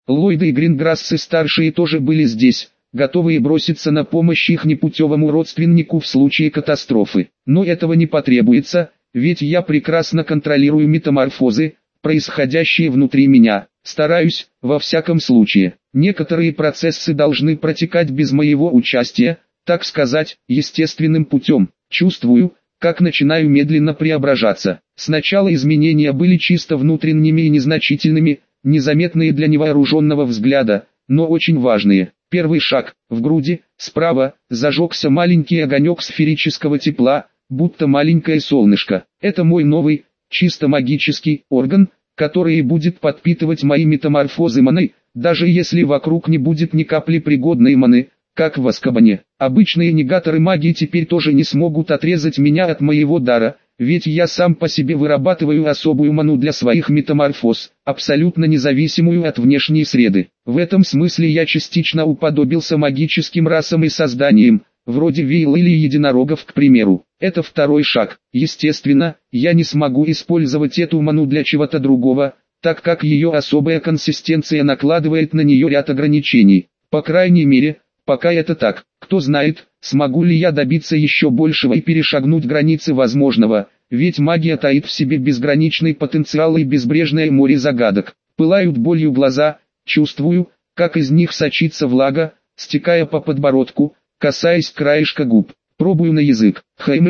Ллойды и Гринграссы-старшие тоже были здесь, готовые броситься на помощь их непутевому родственнику в случае катастрофы. Но этого не потребуется, ведь я прекрасно контролирую метаморфозы, происходящие внутри меня. Стараюсь, во всяком случае. Некоторые процессы должны протекать без моего участия, так сказать, естественным путем. Чувствую, как начинаю медленно преображаться. Сначала изменения были чисто внутренними и незначительными, незаметные для невооруженного взгляда, но очень важные. Первый шаг. В груди, справа, зажегся маленький огонек сферического тепла, будто маленькое солнышко. Это мой новый, чисто магический орган, который и будет подпитывать мои метаморфозы маны, даже если вокруг не будет ни капли пригодной маны, как в Азкабане. Обычные негаторы магии теперь тоже не смогут отрезать меня от моего дара, ведь я сам по себе вырабатываю особую ману для своих метаморфоз, абсолютно независимую от внешней среды. В этом смысле я частично уподобился магическим расам и созданиям, вроде вейл или единорогов, к примеру. Это второй шаг. Естественно, я не смогу использовать эту ману для чего-то другого, так как ее особая консистенция накладывает на нее ряд ограничений. По крайней мере, пока это так. Кто знает, смогу ли я добиться еще большего и перешагнуть границы возможного, ведь магия таит в себе безграничный потенциал и безбрежное море загадок. Пылают болью глаза, чувствую, как из них сочится влага, стекая по подбородку, касаясь краешка губ. Пробую на язык.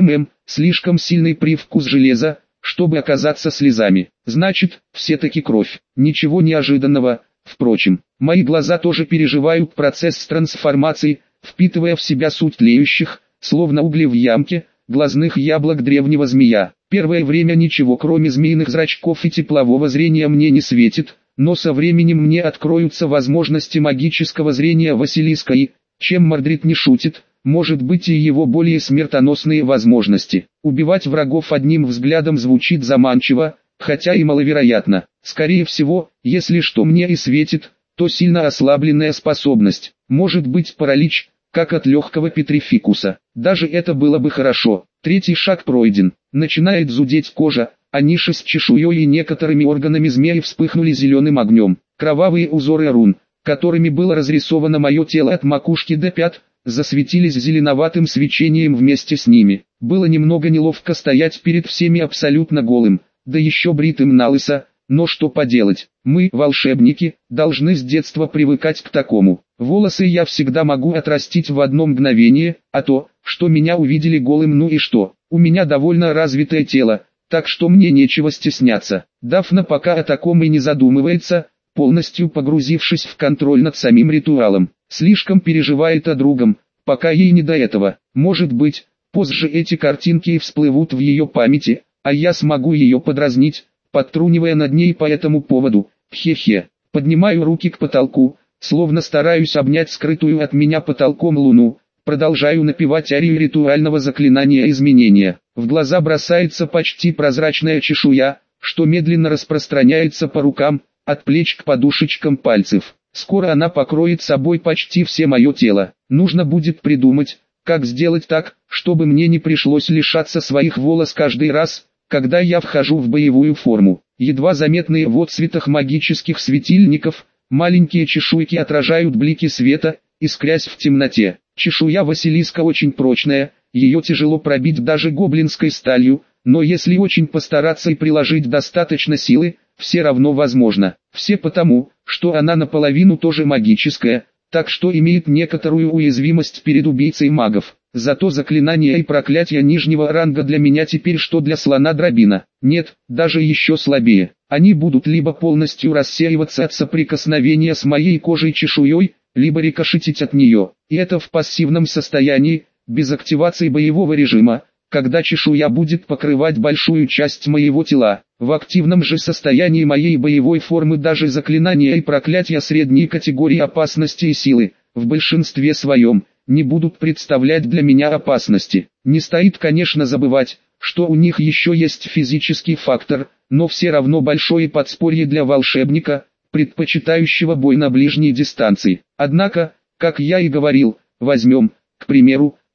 Слишком сильный привкус железа, чтобы оказаться слезами. Значит, все-таки кровь. Ничего неожиданного. Впрочем, мои глаза тоже переживают процесс трансформации, впитывая в себя суть тлеющих, словно угли в ямке, глазных яблок древнего змея. Первое время ничего кроме змеиных зрачков и теплового зрения мне не светит, но со временем мне откроются возможности магического зрения Василиска и, чем Мордрид не шутит, может быть и его более смертоносные возможности. Убивать врагов одним взглядом звучит заманчиво, хотя и маловероятно. Скорее всего, если что мне и светит, то сильно ослабленная способность. Может быть паралич, как от легкого петрификуса. Даже это было бы хорошо. Третий шаг пройден. Начинает зудеть кожа, а ниши с чешуей и некоторыми органами змеи вспыхнули зеленым огнем. Кровавые узоры рун, которыми было разрисовано мое тело от макушки до пят, засветились зеленоватым свечением вместе с ними. Было немного неловко стоять перед всеми абсолютно голым, да еще бритым налысо, но что поделать, мы, волшебники, должны с детства привыкать к такому. Волосы я всегда могу отрастить в одно мгновение, а то, что меня увидели голым, ну и что, у меня довольно развитое тело, так что мне нечего стесняться. Дафна пока о таком и не задумывается, полностью погрузившись в контроль над самим ритуалом. Слишком переживает о другом, пока ей не до этого. Может быть, позже эти картинки и всплывут в ее памяти, а я смогу ее подразнить, подтрунивая над ней по этому поводу. Хе-хе. Поднимаю руки к потолку, словно стараюсь обнять скрытую от меня потолком луну, продолжаю напевать арию ритуального заклинания изменения. В глаза бросается почти прозрачная чешуя, что медленно распространяется по рукам, от плеч к подушечкам пальцев. Скоро она покроет собой почти все мое тело. Нужно будет придумать, как сделать так, чтобы мне не пришлось лишаться своих волос каждый раз, когда я вхожу в боевую форму. Едва заметные в отсветах магических светильников, маленькие чешуйки отражают блики света, искрясь в темноте. Чешуя Василиска очень прочная, ее тяжело пробить даже гоблинской сталью, но если очень постараться и приложить достаточно силы, все равно возможно. Все потому, что она наполовину тоже магическая, так что имеет некоторую уязвимость перед убийцей магов. Зато заклинания и проклятия нижнего ранга для меня теперь что для слона дробина. Нет, даже еще слабее. Они будут либо полностью рассеиваться от соприкосновения с моей кожей чешуей, либо рикошетить от нее. И это в пассивном состоянии, без активации боевого режима, когда чешуя будет покрывать большую часть моего тела. В активном же состоянии моей боевой формы даже заклинания и проклятия средней категории опасности и силы, в большинстве своем, не будут представлять для меня опасности. Не стоит, конечно, забывать, что у них еще есть физический фактор, но все равно большое подспорье для волшебника, предпочитающего бой на ближней дистанции. Однако, как я и говорил, возьмем, к примеру,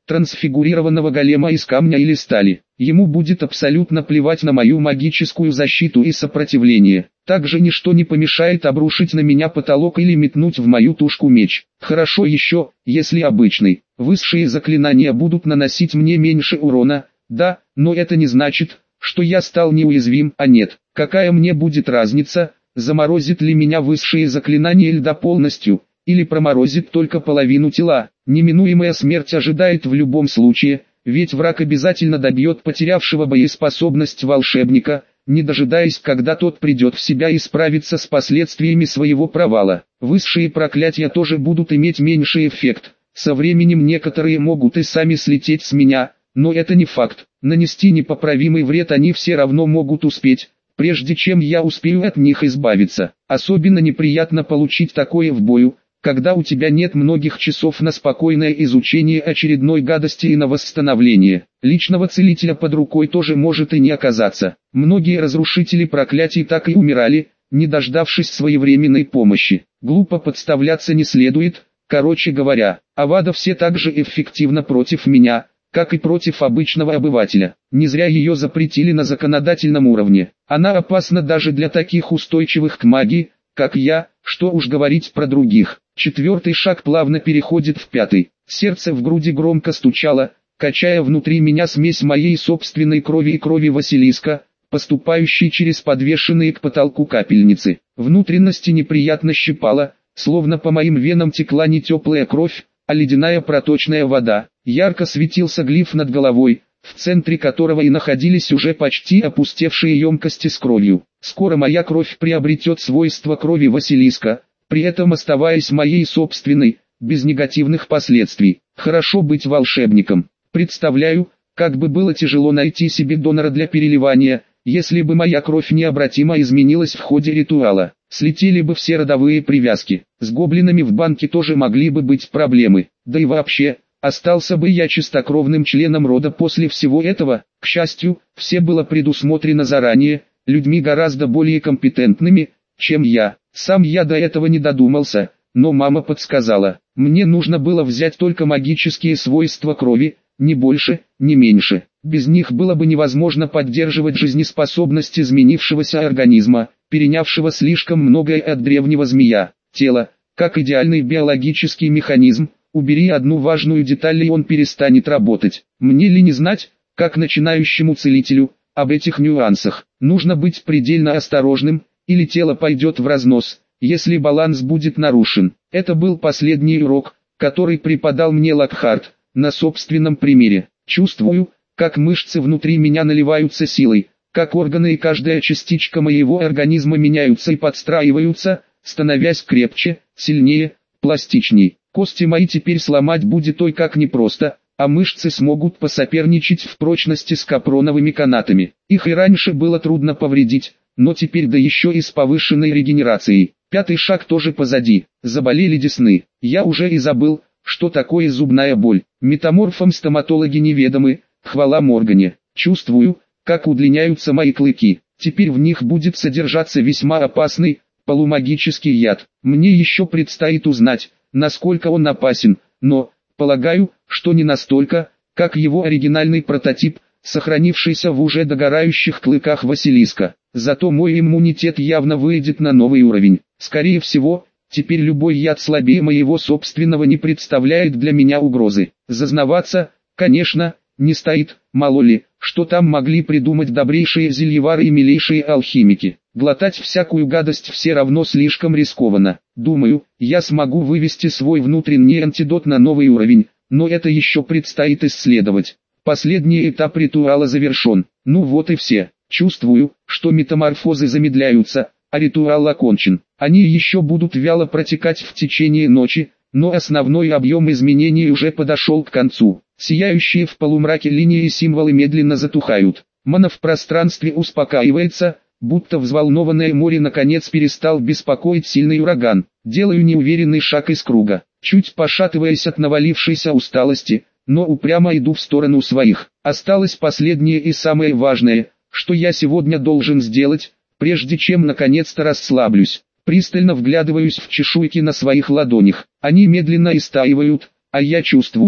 трансфигурированного голема из камня или стали. Ему будет абсолютно плевать на мою магическую защиту и сопротивление. Также ничто не помешает обрушить на меня потолок или метнуть в мою тушку меч. Хорошо еще, если обычный. Высшие заклинания будут наносить мне меньше урона, да, но это не значит, что я стал неуязвим, а нет. Какая мне будет разница, заморозит ли меня высшие заклинания льда полностью, или проморозит только половину тела. Неминуемая смерть ожидает в любом случае, ведь враг обязательно добьет потерявшего боеспособность волшебника, не дожидаясь, когда тот придет в себя и справится с последствиями своего провала. Высшие проклятия тоже будут иметь меньший эффект. Со временем некоторые могут и сами слететь с меня, но это не факт. Нанести непоправимый вред они все равно могут успеть, прежде чем я успею от них избавиться. Особенно неприятно получить такое в бою, когда у тебя нет многих часов на спокойное изучение очередной гадости и на восстановление. Личного целителя под рукой тоже может и не оказаться. Многие разрушители проклятий так и умирали, не дождавшись своевременной помощи. Глупо подставляться не следует, короче говоря, Авада все так же эффективно против меня, как и против обычного обывателя. Не зря ее запретили на законодательном уровне. Она опасна даже для таких устойчивых к магии, как я, что уж говорить про других. Четвертый шаг плавно переходит в пятый. Сердце в груди громко стучало, качая внутри меня смесь моей собственной крови и крови Василиска, поступающей через подвешенные к потолку капельницы. Внутренности неприятно щипало, словно по моим венам текла не теплая кровь, а ледяная проточная вода. Ярко светился глиф над головой, в центре которого и находились уже почти опустевшие емкости с кровью. Скоро моя кровь приобретет свойства крови Василиска, при этом оставаясь моей собственной, без негативных последствий. Хорошо быть волшебником. Представляю, как бы было тяжело найти себе донора для переливания, если бы моя кровь необратимо изменилась в ходе ритуала. Слетели бы все родовые привязки. С гоблинами в банке тоже могли бы быть проблемы. Да и вообще, остался бы я чистокровным членом рода после всего этого. К счастью, все было предусмотрено заранее, людьми гораздо более компетентными, чем я. Сам я до этого не додумался, но мама подсказала. Мне нужно было взять только магические свойства крови, ни больше, ни меньше. Без них было бы невозможно поддерживать жизнеспособность изменившегося организма, перенявшего слишком многое от древнего змея. Тело, как идеальный биологический механизм, убери одну важную деталь и он перестанет работать. Мне ли не знать, как начинающему целителю, об этих нюансах. Нужно быть предельно осторожным, или тело пойдет в разнос, если баланс будет нарушен. Это был последний урок, который преподал мне Локхарт, на собственном примере. Чувствую, как мышцы внутри меня наливаются силой, как органы и каждая частичка моего организма меняются и подстраиваются, становясь крепче, сильнее, пластичней. Кости мои теперь сломать будет ой как непросто, а мышцы смогут посоперничать в прочности с капроновыми канатами. Их и раньше было трудно повредить, но теперь да еще и с повышенной регенерацией. Пятый шаг тоже позади. Заболели десны. Я уже и забыл, что такое зубная боль. Метаморфам стоматологи неведомы, хвала Моргане. Чувствую, как удлиняются мои клыки. Теперь в них будет содержаться весьма опасный, полумагический яд. Мне еще предстоит узнать, насколько он опасен, но, полагаю, что не настолько, как его оригинальный прототип, сохранившийся в уже догорающих клыках Василиска. Зато мой иммунитет явно выйдет на новый уровень. Скорее всего, теперь любой яд слабее моего собственного не представляет для меня угрозы. Зазнаваться, конечно, не стоит, мало ли, что там могли придумать добрейшие зельевары и милейшие алхимики. Глотать всякую гадость все равно слишком рискованно. Думаю, я смогу вывести свой внутренний антидот на новый уровень, но это еще предстоит исследовать. Последний этап ритуала завершен. Ну вот и все. Чувствую, что метаморфозы замедляются, а ритуал окончен. Они еще будут вяло протекать в течение ночи, но основной объем изменений уже подошел к концу. Сияющие в полумраке линии и символы медленно затухают. Мана в пространстве успокаивается, будто взволнованное море наконец перестал беспокоить сильный ураган. Делаю неуверенный шаг из круга, чуть пошатываясь от навалившейся усталости, но упрямо иду в сторону своих. Осталось последнее и самое важное, что я сегодня должен сделать, прежде чем наконец-то расслаблюсь. Пристально вглядываюсь в чешуйки на своих ладонях. Они медленно истаивают, а я чувствую,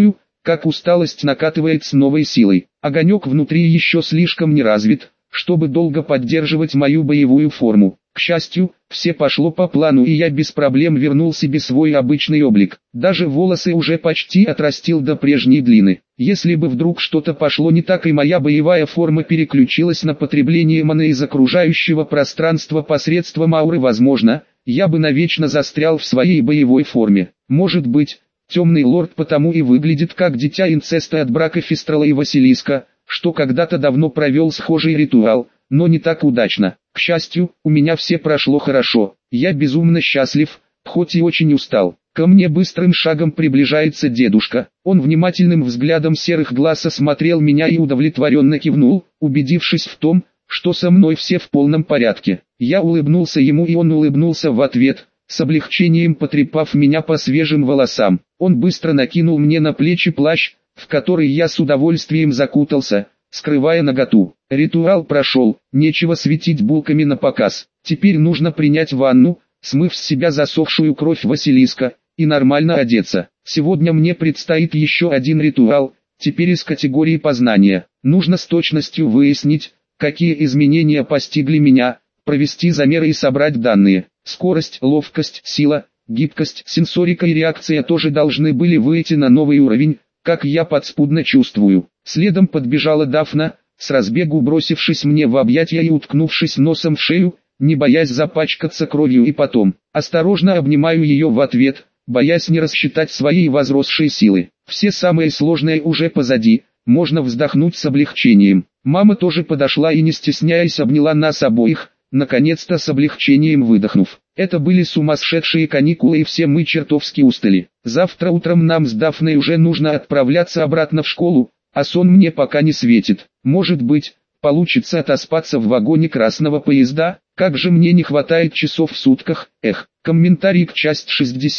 как усталость накатывает с новой силой. Огонек внутри еще слишком не развит, чтобы долго поддерживать мою боевую форму. К счастью, все пошло по плану, и я без проблем вернул себе свой обычный облик. Даже волосы уже почти отрастил до прежней длины. Если бы вдруг что-то пошло не так и моя боевая форма переключилась на потребление маны из окружающего пространства посредством ауры, возможно, я бы навечно застрял в своей боевой форме. Может быть, темный лорд потому и выглядит как дитя инцеста от брака Фистрала и Василиска, что когда-то давно провел схожий ритуал, но не так удачно. К счастью, у меня все прошло хорошо. Я безумно счастлив, хоть и очень устал. Ко мне быстрым шагом приближается дедушка. Он внимательным взглядом серых глаз осмотрел меня и удовлетворенно кивнул, убедившись в том, что со мной все в полном порядке. Я улыбнулся ему, и он улыбнулся в ответ, с облегчением потрепав меня по свежим волосам. Он быстро накинул мне на плечи плащ, в который я с удовольствием закутался, скрывая наготу. Ритуал прошел, нечего светить булками на показ. Теперь нужно принять ванну, смыв с себя засохшую кровь Василиска, и нормально одеться. Сегодня мне предстоит еще один ритуал, теперь из категории познания. Нужно с точностью выяснить, какие изменения постигли меня, провести замеры и собрать данные. Скорость, ловкость, сила, гибкость, сенсорика и реакция тоже должны были выйти на новый уровень, как я подспудно чувствую. Следом подбежала Дафна, с разбегу бросившись мне в объятия и уткнувшись носом в шею, не боясь запачкаться кровью, и потом осторожно обнимаю ее в ответ, боясь не рассчитать своей возросшей силы. Все самое сложное уже позади, можно вздохнуть с облегчением. Мама тоже подошла и не стесняясь обняла нас обоих, наконец-то с облегчением выдохнув. Это были сумасшедшие каникулы, и все мы чертовски устали. Завтра утром нам с Дафной уже нужно отправляться обратно в школу, а сон мне пока не светит. Может быть, получится отоспаться в вагоне красного поезда? Как же мне не хватает часов в сутках. Комментарий к часть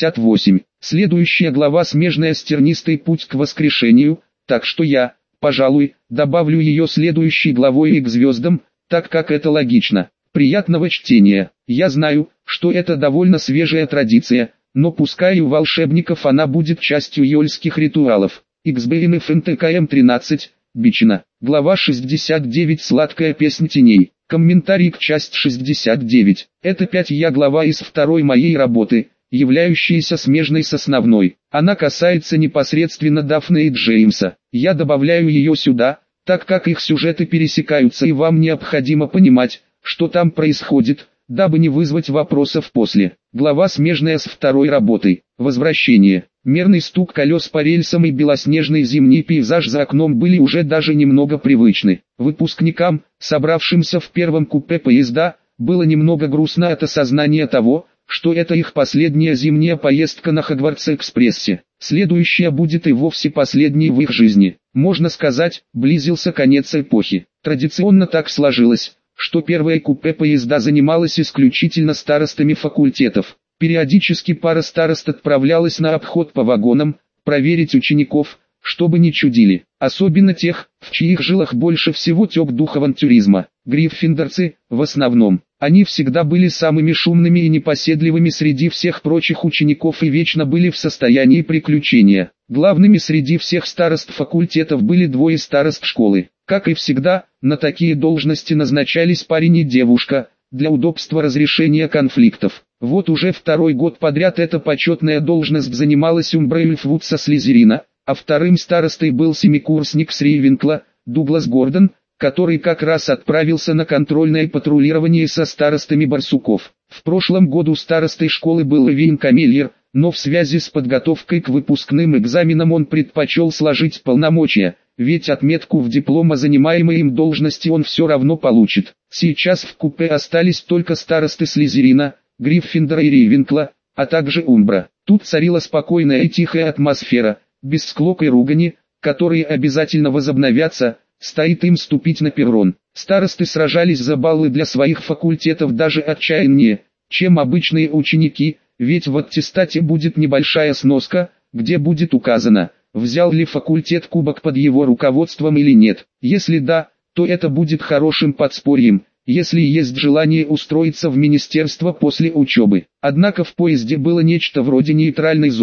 68. Следующая глава смежная с тернистый путь к воскрешению, так что я, пожалуй, добавлю ее следующей главой и к звездам, так как это логично. Приятного чтения. Я знаю, что это довольно свежая традиция, но пускай у волшебников она будет частью йольских ритуалов. XBN ФНТКМ 13, Бичина. Глава 69. Сладкая песнь теней. Комментарий к часть 69. Это 5-я глава из второй моей работы, являющаяся смежной с основной. Она касается непосредственно Дафны и Джеймса. Я добавляю ее сюда, так как их сюжеты пересекаются, и вам необходимо понимать, что там происходит, дабы не вызвать вопросов после. Глава смежная с второй работой. Возвращение. Мерный стук колес по рельсам и белоснежный зимний пейзаж за окном были уже даже немного привычны. Выпускникам, собравшимся в первом купе поезда, было немного грустно от осознания того, что это их последняя зимняя поездка на Хогвартс-экспрессе. Следующая будет и вовсе последней в их жизни. Можно сказать, близился конец эпохи. Традиционно так сложилось, что первое купе поезда занималось исключительно старостами факультетов. Периодически пара старост отправлялась на обход по вагонам, проверить учеников, чтобы не чудили. Особенно тех, в чьих жилах больше всего тек дух авантюризма. Гриффиндорцы, в основном. Они всегда были самыми шумными и непоседливыми среди всех прочих учеников и вечно были в состоянии приключения. Главными среди всех старост факультетов были двое старост школы. Как и всегда, на такие должности назначались парень и девушка, для удобства разрешения конфликтов. Вот уже второй год подряд эта почетная должность занималась Умбра Эльфвуд со Слизерина, а вторым старостой был семикурсник с Рейвенкла, Дуглас Гордон, который как раз отправился на контрольное патрулирование со старостами барсуков. В прошлом году старостой школы был Эвейн Камельер, но в связи с подготовкой к выпускным экзаменам он предпочел сложить полномочия, ведь отметку в диплом о занимаемой им должности он все равно получит. Сейчас в купе остались только старосты Слизерина, Гриффиндора и Рейвенкла, а также Умбра. Тут царила спокойная и тихая атмосфера, без склок и ругани, которые обязательно возобновятся, стоит им ступить на перрон. Старосты сражались за баллы для своих факультетов даже отчаяннее, чем обычные ученики, ведь в аттестате будет небольшая сноска, где будет указано, взял ли факультет кубок под его руководством или нет. Если да, то это будет хорошим подспорьем, если есть желание устроиться в министерство после учебы. Однако в поезде было нечто вроде нейтральной зоны,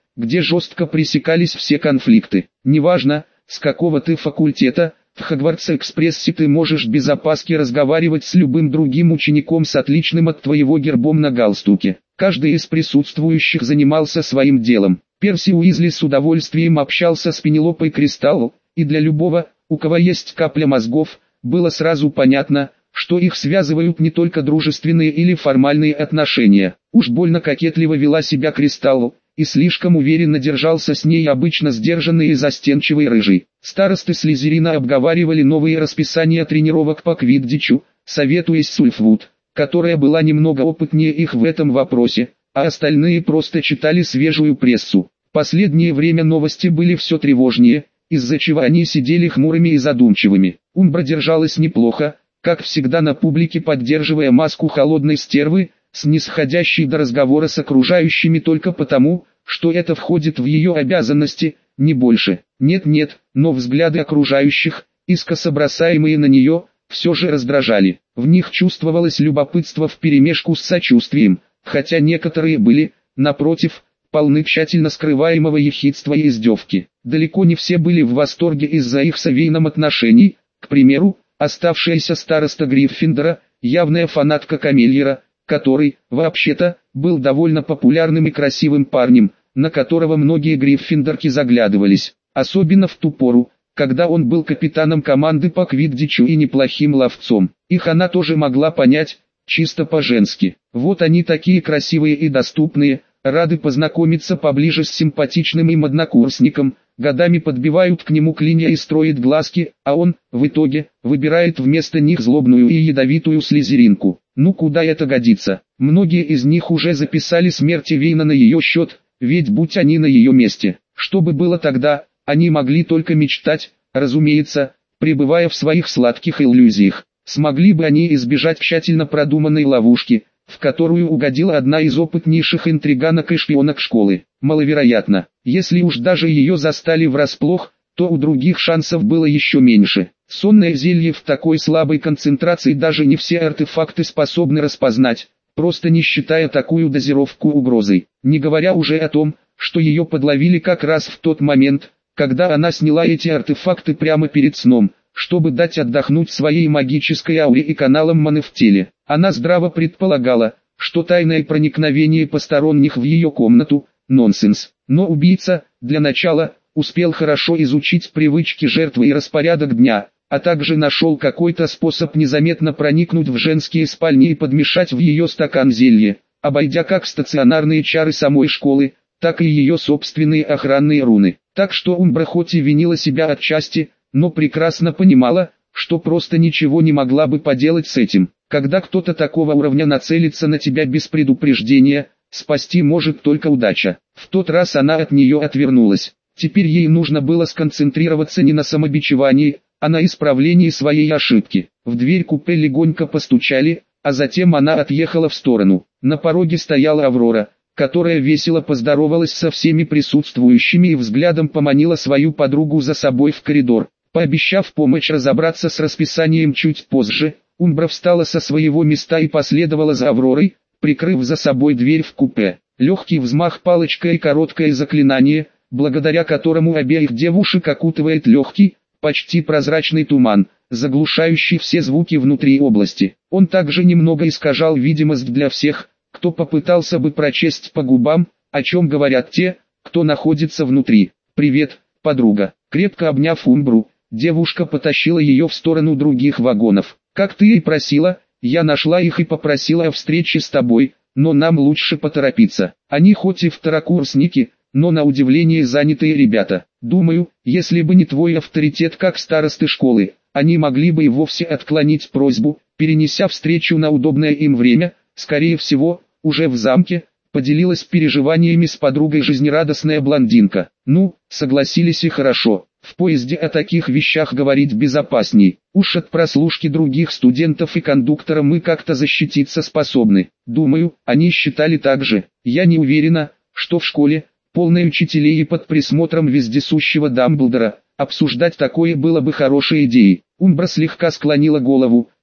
где жестко пресекались все конфликты. Неважно, с какого ты факультета, в Хогвартс-экспрессе ты можешь без опаски разговаривать с любым другим учеником с отличным от твоего гербом на галстуке. Каждый из присутствующих занимался своим делом. Перси Уизли с удовольствием общался с Пенелопой Кристалл, и для любого, у кого есть капля мозгов, было сразу понятно, что их связывают не только дружественные или формальные отношения. Уж больно кокетливо вела себя Кристалл, и слишком уверенно держался с ней обычно сдержанный и застенчивый рыжий. Старосты Слизерина обговаривали новые расписания тренировок по квиддичу, советуясь с Ульфвуд, которая была немного опытнее их в этом вопросе, а остальные просто читали свежую прессу. Последнее время новости были все тревожнее, из-за чего они сидели хмурыми и задумчивыми. Умбра держалась неплохо, как всегда на публике, поддерживая маску холодной стервы, снисходящей до разговора с окружающими только потому, что это входит в ее обязанности, не больше. Нет-нет, но взгляды окружающих, искоса бросаемые на нее, все же раздражали. В них чувствовалось любопытство вперемешку с сочувствием, хотя некоторые были, напротив, полны тщательно скрываемого ехидства и издевки. Далеко не все были в восторге из-за их с Овейном отношений. К примеру, оставшаяся староста Гриффиндора, явная фанатка Камельера, который, вообще-то, был довольно популярным и красивым парнем, на которого многие гриффиндорки заглядывались, особенно в ту пору, когда он был капитаном команды по квиддичу и неплохим ловцом. Их она тоже могла понять, чисто по-женски. Вот они такие красивые и доступные, рады познакомиться поближе с симпатичным им однокурсником, годами подбивают к нему клинья и строят глазки, а он, в итоге, выбирает вместо них злобную и ядовитую слизеринку. Ну куда это годится? Многие из них уже записали смерть Овейна на ее счет, ведь будь они на ее месте, что бы было тогда, они могли только мечтать, разумеется, пребывая в своих сладких иллюзиях. Смогли бы они избежать тщательно продуманной ловушки, в которую угодила одна из опытнейших интриганок и шпионок школы? Маловероятно. Если уж даже ее застали врасплох, то у других шансов было еще меньше. Сонное зелье в такой слабой концентрации даже не все артефакты способны распознать, просто не считая такую дозировку угрозой. Не говоря уже о том, что ее подловили как раз в тот момент, когда она сняла эти артефакты прямо перед сном, чтобы дать отдохнуть своей магической ауре и каналам маны в теле. Она здраво предполагала, что тайное проникновение посторонних в ее комнату – нонсенс. Но убийца, для начала, успел хорошо изучить привычки жертвы и распорядок дня, а также нашел какой-то способ незаметно проникнуть в женские спальни и подмешать в ее стакан зелье, обойдя как стационарные чары самой школы, так и ее собственные охранные руны. Так что Умбра хоть и винила себя отчасти, но прекрасно понимала, что просто ничего не могла бы поделать с этим. Когда кто-то такого уровня нацелится на тебя без предупреждения, спасти может только удача. В тот раз она от нее отвернулась. Теперь ей нужно было сконцентрироваться не на самобичевании, а на исправлении своей ошибки. В дверь купе легонько постучали, а затем она отъехала в сторону. На пороге стояла Аврора, которая весело поздоровалась со всеми присутствующими и взглядом поманила свою подругу за собой в коридор. Пообещав помочь разобраться с расписанием чуть позже, Умбра встала со своего места и последовала за Авророй, прикрыв за собой дверь в купе. Легкий взмах палочкой и короткое заклинание, благодаря которому обеих девушек окутывает легкий, почти прозрачный туман, заглушающий все звуки внутри области. Он также немного искажал видимость для всех, кто попытался бы прочесть по губам, о чем говорят те, кто находится внутри. «Привет, подруга». Крепко обняв Умбру, девушка потащила ее в сторону других вагонов. «Как ты и просила, я нашла их и попросила о встрече с тобой, но нам лучше поторопиться. Они хоть и второкурсники, но на удивление занятые ребята. Думаю, если бы не твой авторитет как старосты школы, они могли бы и вовсе отклонить просьбу, перенеся встречу на удобное им время, скорее всего, уже в замке», поделилась переживаниями с подругой жизнерадостная блондинка. «Ну, согласились и хорошо. В поезде о таких вещах говорить безопасней. Уж от прослушки других студентов и кондуктора мы как-то защититься способны. Думаю, они считали так же. Я не уверена, что в школе, полной учителей и под присмотром вездесущего Дамблдора, обсуждать такое было бы хорошей идеей». Умбра слегка склонила голову,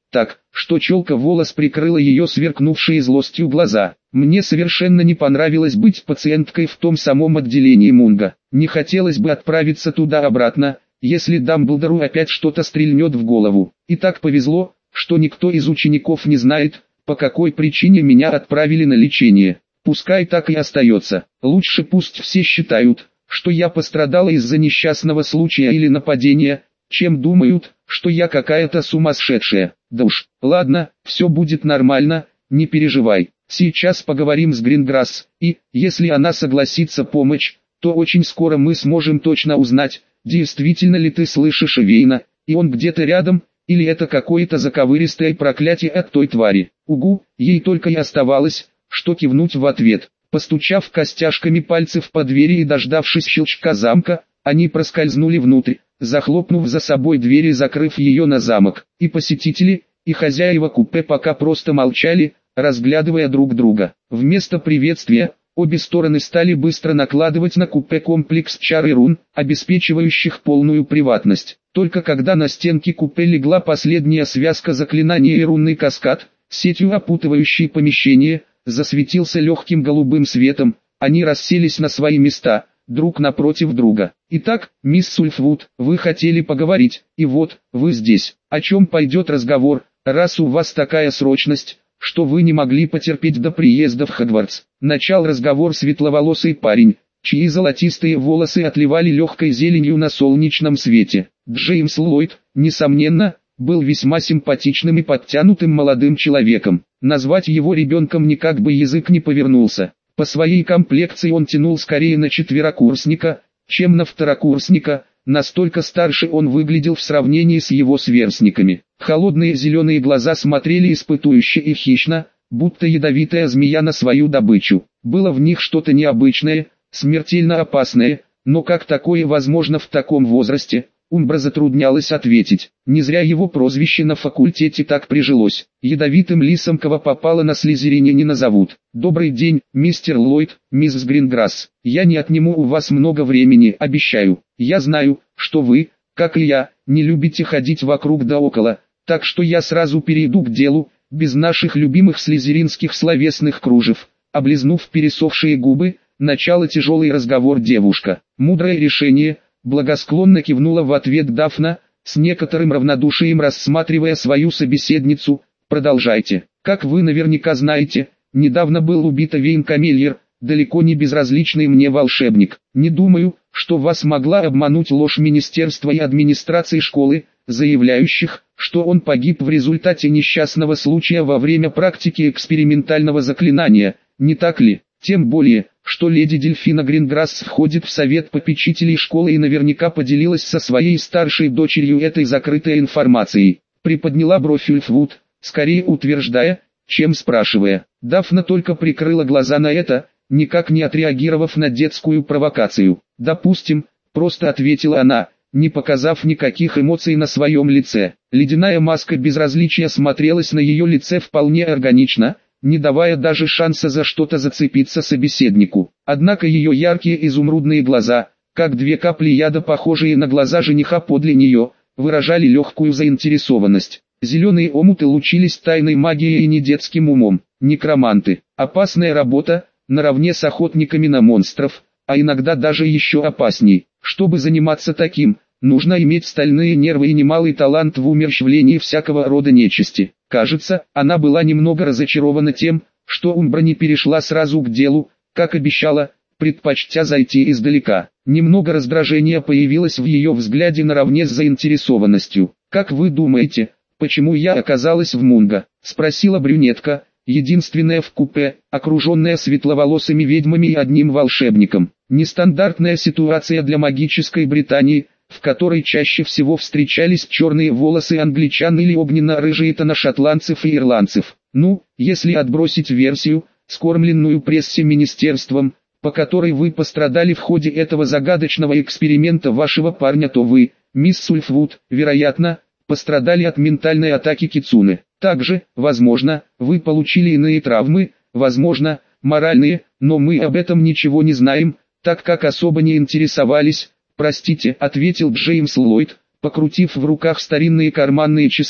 так, что челка волос прикрыла ее сверкнувшие злостью глаза. Мне совершенно не понравилось быть пациенткой в том самом отделении Мунга. Не хотелось бы отправиться туда-обратно, если Дамблдору опять что-то стрельнет в голову. И так повезло, что никто из учеников не знает, по какой причине меня отправили на лечение. Пускай так и остается. Лучше пусть все считают, что я пострадала из-за несчастного случая или нападения, чем думают, что я какая-то сумасшедшая. Да уж, ладно, все будет нормально, не переживай. Сейчас поговорим с Гринграсс, и, если она согласится помочь, то очень скоро мы сможем точно узнать, действительно ли ты слышишь Эвейна, и он где-то рядом, или это какое-то заковыристое проклятие от той твари. Угу, ей только и оставалось, что кивнуть в ответ. Постучав костяшками пальцев по двери и дождавшись щелчка замка, они проскользнули внутрь, захлопнув за собой дверь и закрыв ее на замок. И посетители, и хозяева купе пока просто молчали, разглядывая друг друга. Вместо приветствия, обе стороны стали быстро накладывать на купе комплекс чар и рун, обеспечивающих полную приватность. Только когда на стенки купе легла последняя связка заклинания и рунный каскад, сетью опутывающей помещение, засветился легким голубым светом, они расселись на свои места, друг напротив друга. «Итак, мисс Сульфвуд, вы хотели поговорить, и вот, вы здесь. О чем пойдет разговор, раз у вас такая срочность, что вы не могли потерпеть до приезда в Хогвартс?» Начал разговор светловолосый парень, чьи золотистые волосы отливали легкой зеленью на солнечном свете. Джеймс Ллойд, несомненно, был весьма симпатичным и подтянутым молодым человеком. Назвать его ребенком никак бы язык не повернулся. По своей комплекции он тянул скорее на четверокурсника, чем на второкурсника, настолько старше он выглядел в сравнении с его сверстниками. Холодные зеленые глаза смотрели испытующе и хищно, будто ядовитая змея на свою добычу. Было в них что-то необычное, смертельно опасное, но как такое возможно в таком возрасте? Умбра затруднялась ответить. Не зря его прозвище на факультете так прижилось. Ядовитым лисом кого попало на Слизерине не назовут. «Добрый день, мистер Ллойд, мисс Гринграсс. Я не отниму у вас много времени, обещаю. Я знаю, что вы, как и я, не любите ходить вокруг да около, так что я сразу перейду к делу, без наших любимых слизеринских словесных кружев». Облизнув пересохшие губы, начала тяжелый разговор девушка. «Мудрое решение», благосклонно кивнула в ответ Дафна, с некоторым равнодушием рассматривая свою собеседницу. «Продолжайте. Как вы наверняка знаете, недавно был убит Эвейн Камельер, далеко не безразличный мне волшебник. Не думаю, что вас могла обмануть ложь министерства и администрации школы, заявляющих, что он погиб в результате несчастного случая во время практики экспериментального заклинания, не так ли? Тем более, что леди Дельфина Гринграсс входит в совет попечителей школы и наверняка поделилась со своей старшей дочерью этой закрытой информацией». Приподняла бровь Ульфвуд, скорее утверждая, чем спрашивая. Дафна только прикрыла глаза на это, никак не отреагировав на детскую провокацию. «Допустим», просто ответила она, не показав никаких эмоций на своем лице. Ледяная маска безразличия смотрелась на ее лице вполне органично, не давая даже шанса за что-то зацепиться собеседнику. Однако ее яркие изумрудные глаза, как две капли яда, похожие на глаза жениха подле нее, выражали легкую заинтересованность. Зеленые омуты лучились тайной магией и не детским умом. Некроманты. Опасная работа, наравне с охотниками на монстров, а иногда даже еще опасней. Чтобы заниматься таким, нужно иметь стальные нервы и немалый талант в умерщвлении всякого рода нечисти. Кажется, она была немного разочарована тем, что Умбра не перешла сразу к делу, как обещала, предпочтя зайти издалека. Немного раздражения появилось в ее взгляде наравне с заинтересованностью. «Как вы думаете, почему я оказалась в Мунго?» — спросила брюнетка, единственная в купе, окруженная светловолосыми ведьмами и одним волшебником. Нестандартная ситуация для магической Британии, в которой чаще всего встречались черные волосы англичан или огненно-рыжие тона шотландцев и ирландцев. Ну, если отбросить версию, скормленную прессе министерством, по которой вы пострадали в ходе этого загадочного эксперимента вашего парня, то вы, мисс Сульфвуд, вероятно, пострадали от ментальной атаки Кицуне. Также, возможно, вы получили иные травмы, возможно, моральные, но мы об этом ничего не знаем, так как особо не интересовались. «Простите», — ответил Джеймс Ллойд, покрутив в руках старинные карманные часы,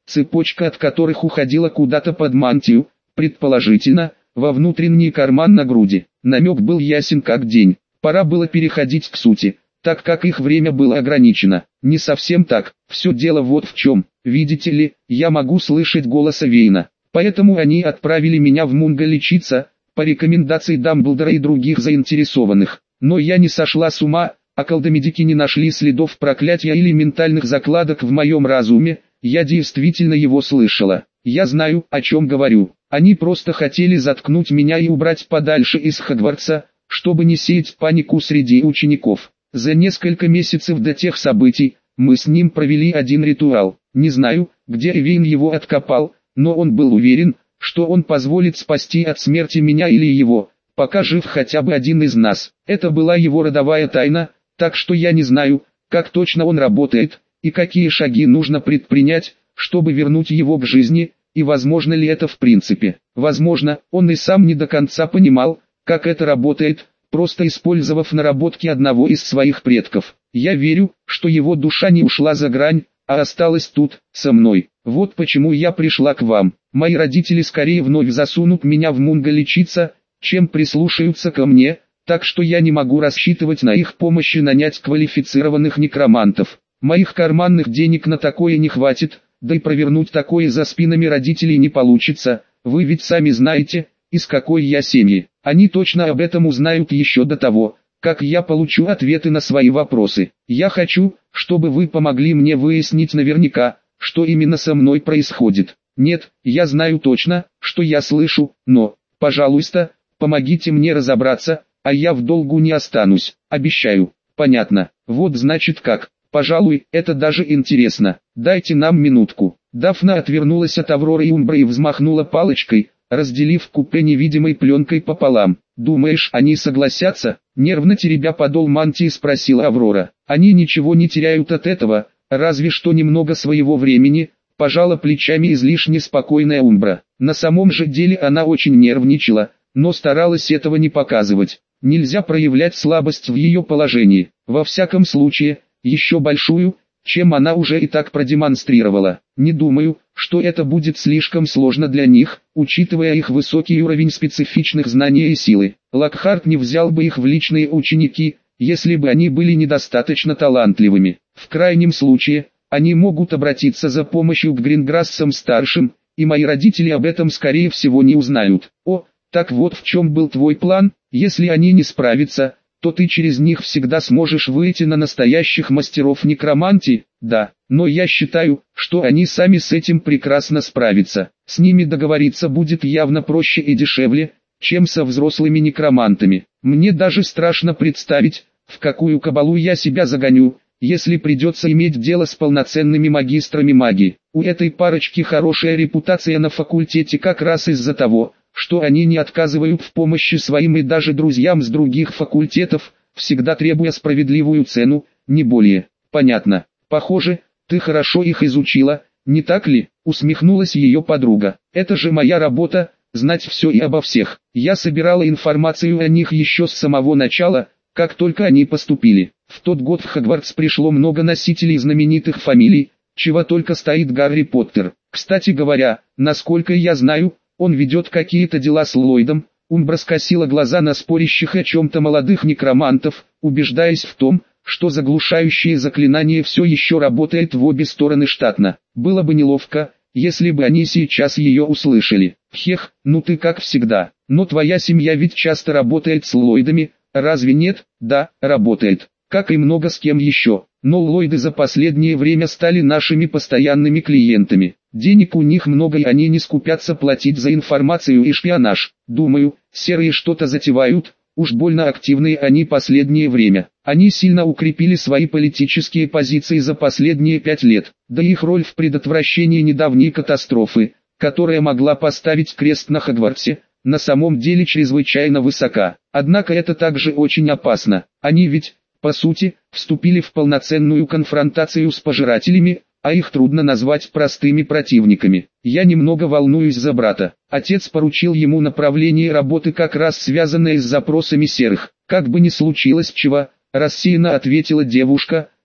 цепочка от которых уходила куда-то под мантию, предположительно, во внутренний карман на груди. Намек был ясен как день. Пора было переходить к сути, так как их время было ограничено. Не совсем так, все дело вот в чем. Видите ли, я могу слышать голос Вейна. Поэтому они отправили меня в Мунго лечиться, по рекомендации Дамблдора и других заинтересованных. Но я не сошла с ума, а колдомедики не нашли следов проклятия или ментальных закладок в моем разуме, я действительно его слышала. Я знаю, о чем говорю. Они просто хотели заткнуть меня и убрать подальше из Хогвартса, чтобы не сеять панику среди учеников. За несколько месяцев до тех событий, мы с ним провели один ритуал. Не знаю, где Эвейн его откопал, но он был уверен, что он позволит спасти от смерти меня или его, пока жив хотя бы один из нас. Это была его родовая тайна, так что я не знаю, как точно он работает, и какие шаги нужно предпринять, чтобы вернуть его к жизни, и возможно ли это в принципе. Возможно, он и сам не до конца понимал, как это работает, просто использовав наработки одного из своих предков. Я верю, что его душа не ушла за грань, а осталась тут, со мной. Вот почему я пришла к вам. Мои родители скорее вновь засунут меня в Мунго лечиться, чем прислушаются ко мне, так что я не могу рассчитывать на их помощь и нанять квалифицированных некромантов. Моих карманных денег на такое не хватит, да и провернуть такое за спинами родителей не получится. Вы ведь сами знаете, из какой я семьи. Они точно об этом узнают еще до того, как я получу ответы на свои вопросы. Я хочу, чтобы вы помогли мне выяснить наверняка, что именно со мной происходит. Нет, я знаю точно, что я слышу, но, пожалуйста, помогите мне разобраться, а я в долгу не останусь, обещаю. Понятно, вот значит как. Пожалуй, это даже интересно. Дайте нам минутку. Дафна отвернулась от Авроры и Умбры и взмахнула палочкой, разделив купе невидимой пленкой пополам. «Думаешь, они согласятся?» Нервно теребя подол мантии спросила Аврора. «Они ничего не теряют от этого, разве что немного своего времени», пожала плечами излишне спокойная Умбра. На самом же деле она очень нервничала, но старалась этого не показывать. Нельзя проявлять слабость в ее положении. Во всяком случае, еще большую, чем она уже и так продемонстрировала. Не думаю, что это будет слишком сложно для них, учитывая их высокий уровень специфичных знаний и силы. Локхарт не взял бы их в личные ученики, если бы они были недостаточно талантливыми. В крайнем случае, они могут обратиться за помощью к Гринграссам-старшим, и мои родители об этом скорее всего не узнают. О, так вот в чем был твой план, если они не справятся, то ты через них всегда сможешь выйти на настоящих мастеров некромантии. Да, но я считаю, что они сами с этим прекрасно справятся. С ними договориться будет явно проще и дешевле, чем со взрослыми некромантами. Мне даже страшно представить, в какую кабалу я себя загоню, если придется иметь дело с полноценными магистрами магии. У этой парочки хорошая репутация на факультете как раз из-за того, что они не отказывают в помощи своим и даже друзьям с других факультетов, всегда требуя справедливую цену, не более. Понятно. Похоже, ты хорошо их изучила, не так ли? Усмехнулась ее подруга. Это же моя работа, знать все и обо всех. Я собирала информацию о них еще с самого начала, как только они поступили. В тот год в Хогвартс пришло много носителей знаменитых фамилий, чего только стоит Гарри Поттер. Кстати говоря, насколько я знаю, он ведет какие-то дела с Ллойдом. Умбра скосила глаза на спорящих о чем-то молодых некромантов, убеждаясь в том, что заглушающее заклинание все еще работает в обе стороны штатно. Было бы неловко, если бы они сейчас ее услышали. Хех, ну ты как всегда. Но твоя семья ведь часто работает с Ллойдами, разве нет? Да, работает. Как и много с кем еще. Но Ллойды за последнее время стали нашими постоянными клиентами. Денег у них много и они не скупятся платить за информацию и шпионаж. Думаю, серые что-то затевают, уж больно активные они последнее время. Они сильно укрепили свои политические позиции за последние 5 лет. Да их роль в предотвращении недавней катастрофы, которая могла поставить крест на Хогвартсе, на самом деле чрезвычайно высока. Однако это также очень опасно. Они ведь, по сути, вступили в полноценную конфронтацию с пожирателями, а их трудно назвать простыми противниками. Я немного волнуюсь за брата. Отец поручил ему направление работы как раз связанное с запросами серых. Как бы ни случилось чего, рассеянно ответила девушка,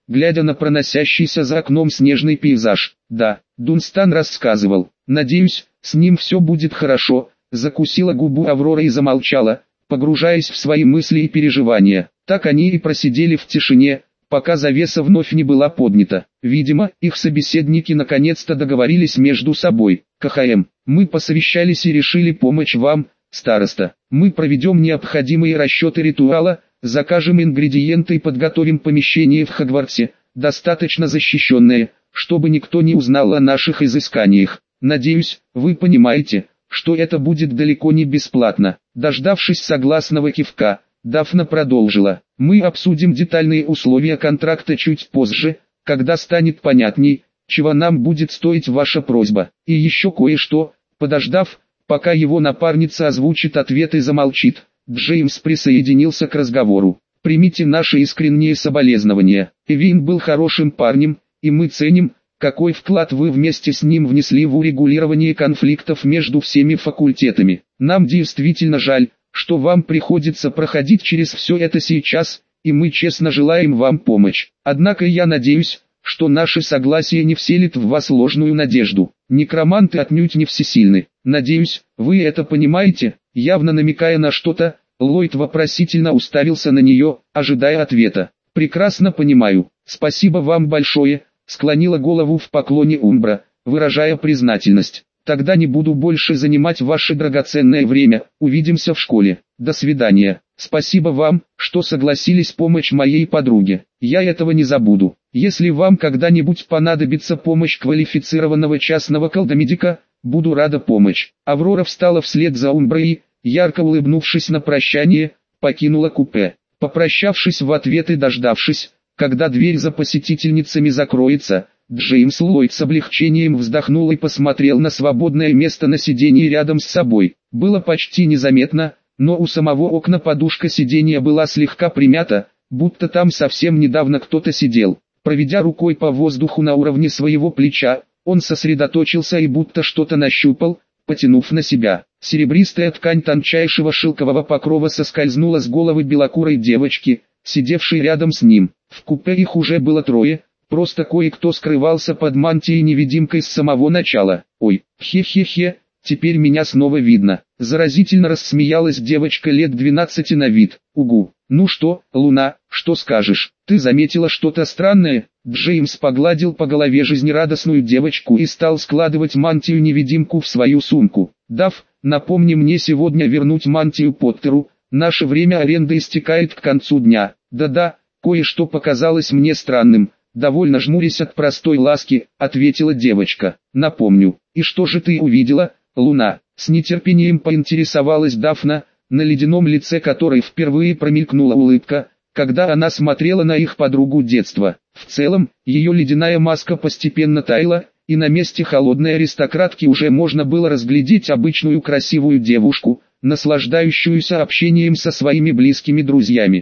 глядя на проносящийся за окном снежный пейзаж. Да, Дунстан рассказывал. Надеюсь, с ним все будет хорошо. Закусила губу Аврора и замолчала, погружаясь в свои мысли и переживания. Так они и просидели в тишине, пока завеса вновь не была поднята. Видимо, их собеседники наконец-то договорились между собой. КХМ, мы посовещались и решили помочь вам, староста. Мы проведем необходимые расчеты ритуала, закажем ингредиенты и подготовим помещение в Хогвартсе, достаточно защищенное, чтобы никто не узнал о наших изысканиях. Надеюсь, вы понимаете, что это будет далеко не бесплатно. Дождавшись согласного кивка, Дафна продолжила. Мы обсудим детальные условия контракта чуть позже, когда станет понятней, чего нам будет стоить ваша просьба. И еще кое-что. Подождав, пока его напарница озвучит ответ и замолчит, Джеймс присоединился к разговору. Примите наши искренние соболезнования. Эвин был хорошим парнем, и мы ценим, какой вклад вы вместе с ним внесли в урегулирование конфликтов между всеми факультетами. Нам действительно жаль, что вам приходится проходить через все это сейчас, и мы честно желаем вам помочь. Однако я надеюсь, что наше согласие не вселит в вас ложную надежду. Некроманты отнюдь не всесильны. Надеюсь, вы это понимаете. Явно намекая на что-то, Ллойд вопросительно уставился на нее, ожидая ответа. «Прекрасно понимаю. Спасибо вам большое», — склонила голову в поклоне Умбра, выражая признательность. «Тогда не буду больше занимать ваше драгоценное время. Увидимся в школе. До свидания. Спасибо вам, что согласились помочь моей подруге. Я этого не забуду. Если вам когда-нибудь понадобится помощь квалифицированного частного колдомедика, буду рада помочь». Аврора встала вслед за Умброй и, ярко улыбнувшись на прощание, покинула купе. Попрощавшись в ответ и дождавшись, когда дверь за посетительницами закроется, Джеймс Ллойд с облегчением вздохнул и посмотрел на свободное место на сиденье рядом с собой. Было почти незаметно, но у самого окна подушка сиденья была слегка примята, будто там совсем недавно кто-то сидел. Проведя рукой по воздуху на уровне своего плеча, он сосредоточился и будто что-то нащупал, потянув на себя. Серебристая ткань тончайшего шелкового покрова соскользнула с головы белокурой девочки, сидевшей рядом с ним. В купе их уже было трое, просто кое-кто скрывался под мантией-невидимкой с самого начала. «Ой, хе-хе-хе, теперь меня снова видно». Заразительно рассмеялась девочка лет 12 на вид. «Угу, ну что, Луна, что скажешь? Ты заметила что-то странное?» Джеймс погладил по голове жизнерадостную девочку и стал складывать мантию-невидимку в свою сумку. «Дав, напомни мне сегодня вернуть мантию Поттеру, наше время аренды истекает к концу дня». «Да-да, кое-что показалось мне странным», довольно жмурясь от простой ласки, ответила девочка. «Напомню. И что же ты увидела, Луна?» С нетерпением поинтересовалась Дафна, на ледяном лице которой впервые промелькнула улыбка, когда она смотрела на их подругу детства. В целом, ее ледяная маска постепенно таяла, и на месте холодной аристократки уже можно было разглядеть обычную красивую девушку, наслаждающуюся общением со своими близкими друзьями.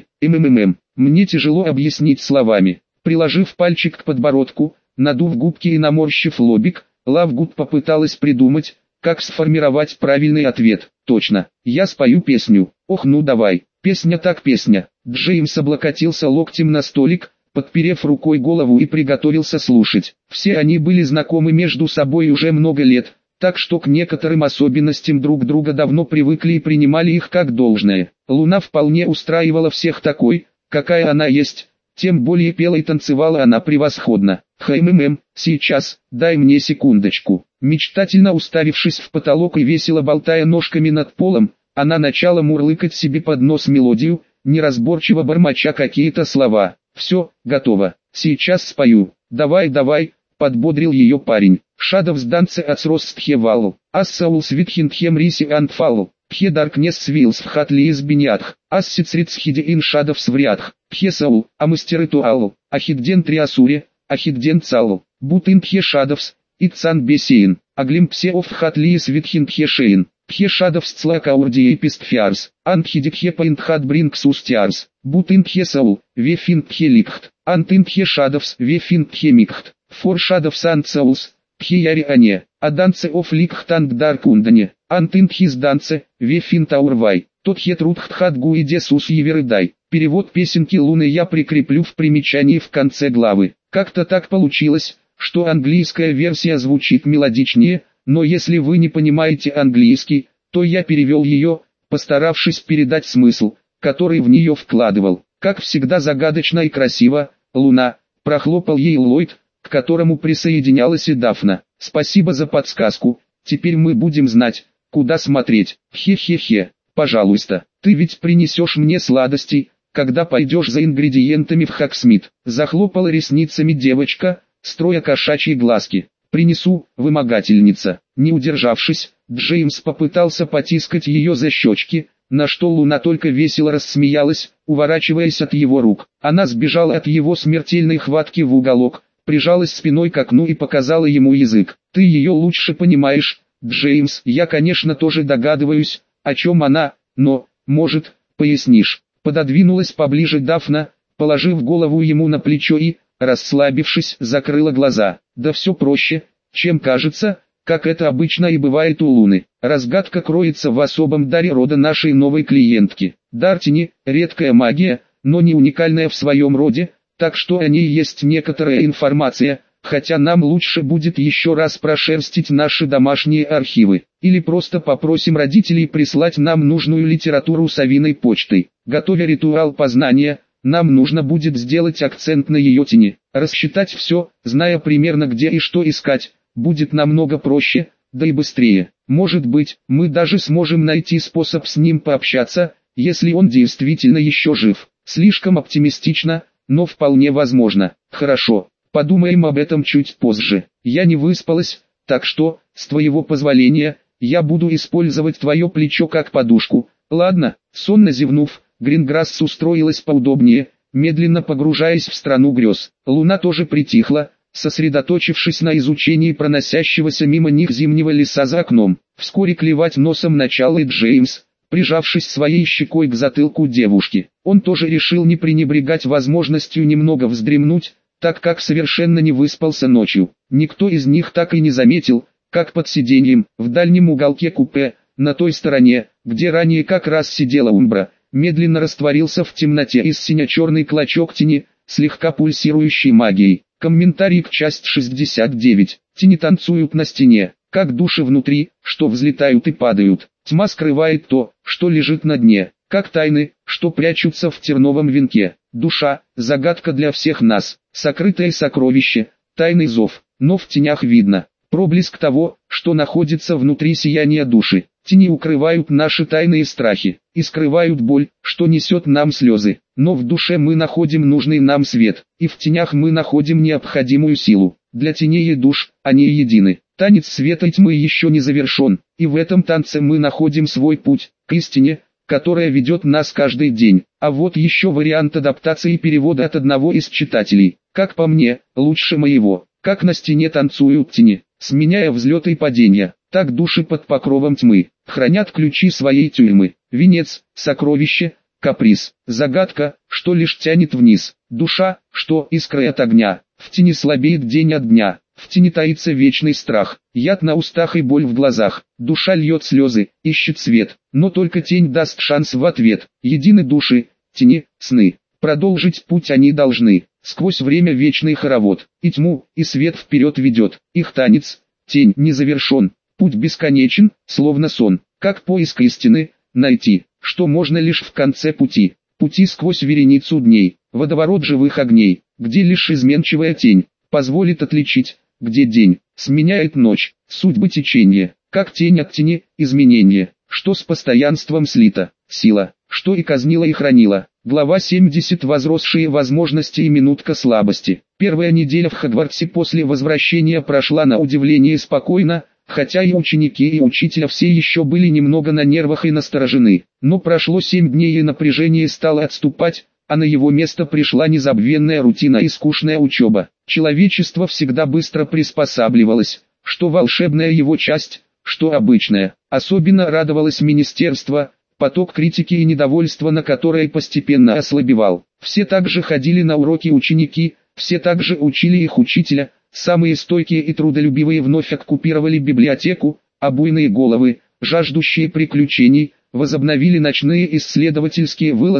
Мне тяжело объяснить словами. Приложив пальчик к подбородку, надув губки и наморщив лобик, Лавгуд попыталась придумать, как сформировать правильный ответ. «Точно, я спою песню». «Ох, ну давай, песня так песня». Джеймс облокотился локтем на столик, подперев рукой голову и приготовился слушать. Все они были знакомы между собой уже много лет, так что к некоторым особенностям друг друга давно привыкли и принимали их как должное. Луна вполне устраивала всех такой, какая она есть, тем более пела и танцевала она превосходно. Сейчас, дай мне секундочку». Мечтательно уставившись в потолок и весело болтая ножками над полом, она начала мурлыкать себе под нос мелодию, неразборчиво бормоча какие-то слова. «Все, готово, сейчас спою». «Давай, подбодрил ее парень. «Шадовс данце ацростхевал, ассаулс витхиндхем риси антфал, пхе даркнес свилс в хатли из бинятх, ассицрицхиде ин шадовс врядх, пхе саул, а мастеритуал, ахидден триасуре, ахидден цал, бутын пхе шадовс, и цан бесеин, аглимпсе оф хатли из витхиндхе шейн». Пхе шадовс цлакаурди и пистфиарс, антхидикхе паинтхат бринксустиарс, бутынтхе саул, вефинтхе ликхт, антынтхе шадовс, вефинтхе микхт, фор шадовс антсаулс, пхе яри ане, аданце оф ликхтанг даркундане, антынтхис данце, вефинтаурвай, тотхе трудхтхат гуиде сус еверыдай, Перевод песенки Луны я прикреплю в примечании в конце главы. Как-то так получилось, что английская версия звучит мелодичнее, но если вы не понимаете английский, то я перевел ее, постаравшись передать смысл, который в нее вкладывал. Как всегда загадочно и красиво, Луна, прохлопал ей Ллойд, к которому присоединялась и Дафна. Спасибо за подсказку, теперь мы будем знать, куда смотреть. Хе-хе-хе, пожалуйста, ты ведь принесешь мне сладостей, когда пойдешь за ингредиентами в Хаксмит. Захлопала ресницами девочка, строя кошачьи глазки. Принесу, вымогательница. Не удержавшись, Джеймс попытался потискать ее за щечки, на что Луна только весело рассмеялась, уворачиваясь от его рук. Она сбежала от его смертельной хватки в уголок, прижалась спиной к окну и показала ему язык. «Ты ее лучше понимаешь, Джеймс. Я, конечно, тоже догадываюсь, о чем она, но, может, пояснишь?» Пододвинулась поближе Дафна, положив голову ему на плечо и, расслабившись, закрыла глаза. «Да все проще, чем кажется, как это обычно и бывает у Луны. Разгадка кроется в особом даре рода нашей новой клиентки. Дар тени – редкая магия, но не уникальная в своем роде, так что о ней есть некоторая информация, хотя нам лучше будет еще раз прошерстить наши домашние архивы. Или просто попросим родителей прислать нам нужную литературу совиной почтой. Готовя ритуал познания, нам нужно будет сделать акцент на ее тени. Рассчитать все, зная примерно где и что искать, будет намного проще, да и быстрее. Может быть, мы даже сможем найти способ с ним пообщаться, если он действительно еще жив. Слишком оптимистично, но вполне возможно. Хорошо, подумаем об этом чуть позже. Я не выспалась, так что, с твоего позволения, я буду использовать твое плечо как подушку. Ладно, сонно зевнув, Гринграсс устроилась поудобнее, медленно погружаясь в страну грез. Луна тоже притихла, сосредоточившись на изучении проносящегося мимо них зимнего леса за окном. Вскоре клевать носом начал и Джеймс, прижавшись своей щекой к затылку девушки. Он тоже решил не пренебрегать возможностью немного вздремнуть, так как совершенно не выспался ночью. Никто из них так и не заметил, как под сиденьем, в дальнем уголке купе, на той стороне, где ранее как раз сидела Умбра, медленно растворился в темноте из сине-черный клочок тени, слегка пульсирующей магией. Комментарий к часть 69. Тени танцуют на стене, как души внутри, что взлетают и падают. Тьма скрывает то, что лежит на дне, как тайны, что прячутся в терновом венке. Душа – загадка для всех нас, сокрытое сокровище, тайный зов, но в тенях видно проблеск того, что находится внутри сияния души. Тени укрывают наши тайные страхи и скрывают боль, что несет нам слезы. Но в душе мы находим нужный нам свет, и в тенях мы находим необходимую силу. Для теней и душ, они едины. Танец света и тьмы еще не завершен, и в этом танце мы находим свой путь к истине, которая ведет нас каждый день. А вот еще вариант адаптации и перевода от одного из читателей. Как по мне, лучше моего. Как на стене танцуют тени, сменяя взлеты и падения, так души под покровом тьмы хранят ключи своей тюрьмы. Венец, сокровище, каприз, загадка, что лишь тянет вниз. Душа, что искры от огня, в тени слабеет день от дня. В тени таится вечный страх, яд на устах и боль в глазах. Душа льет слезы, ищет свет, но только тень даст шанс в ответ. Едины души, тени, сны. Продолжить путь они должны, сквозь время вечный хоровод. И тьму, и свет вперед ведет. Их танец, тень, не завершен. Путь бесконечен, словно сон. Как поиск истины, найти, что можно лишь в конце пути. Пути сквозь вереницу дней, водоворот живых огней, где лишь изменчивая тень позволит отличить, где день сменяет ночь, судьбы течения, как тень от тени, изменение, что с постоянством слито, сила, что и казнила и хранила. Глава 70. Возросшие возможности и минутка слабости. Первая неделя в Хогвартсе после возвращения прошла на удивление спокойно, хотя и ученики и учителя все еще были немного на нервах и насторожены. Но прошло 7 дней и напряжение стало отступать, а на его место пришла незабвенная рутина и скучная учеба. Человечество всегда быстро приспосабливалось, что волшебная его часть, что обычная. Особенно радовалось министерство, поток критики и недовольства на которое постепенно ослабевал. Все также ходили на уроки ученики, все также учили их учителя, самые стойкие и трудолюбивые вновь оккупировали библиотеку, а буйные головы, жаждущие приключений, возобновили ночные исследовательские вылазки,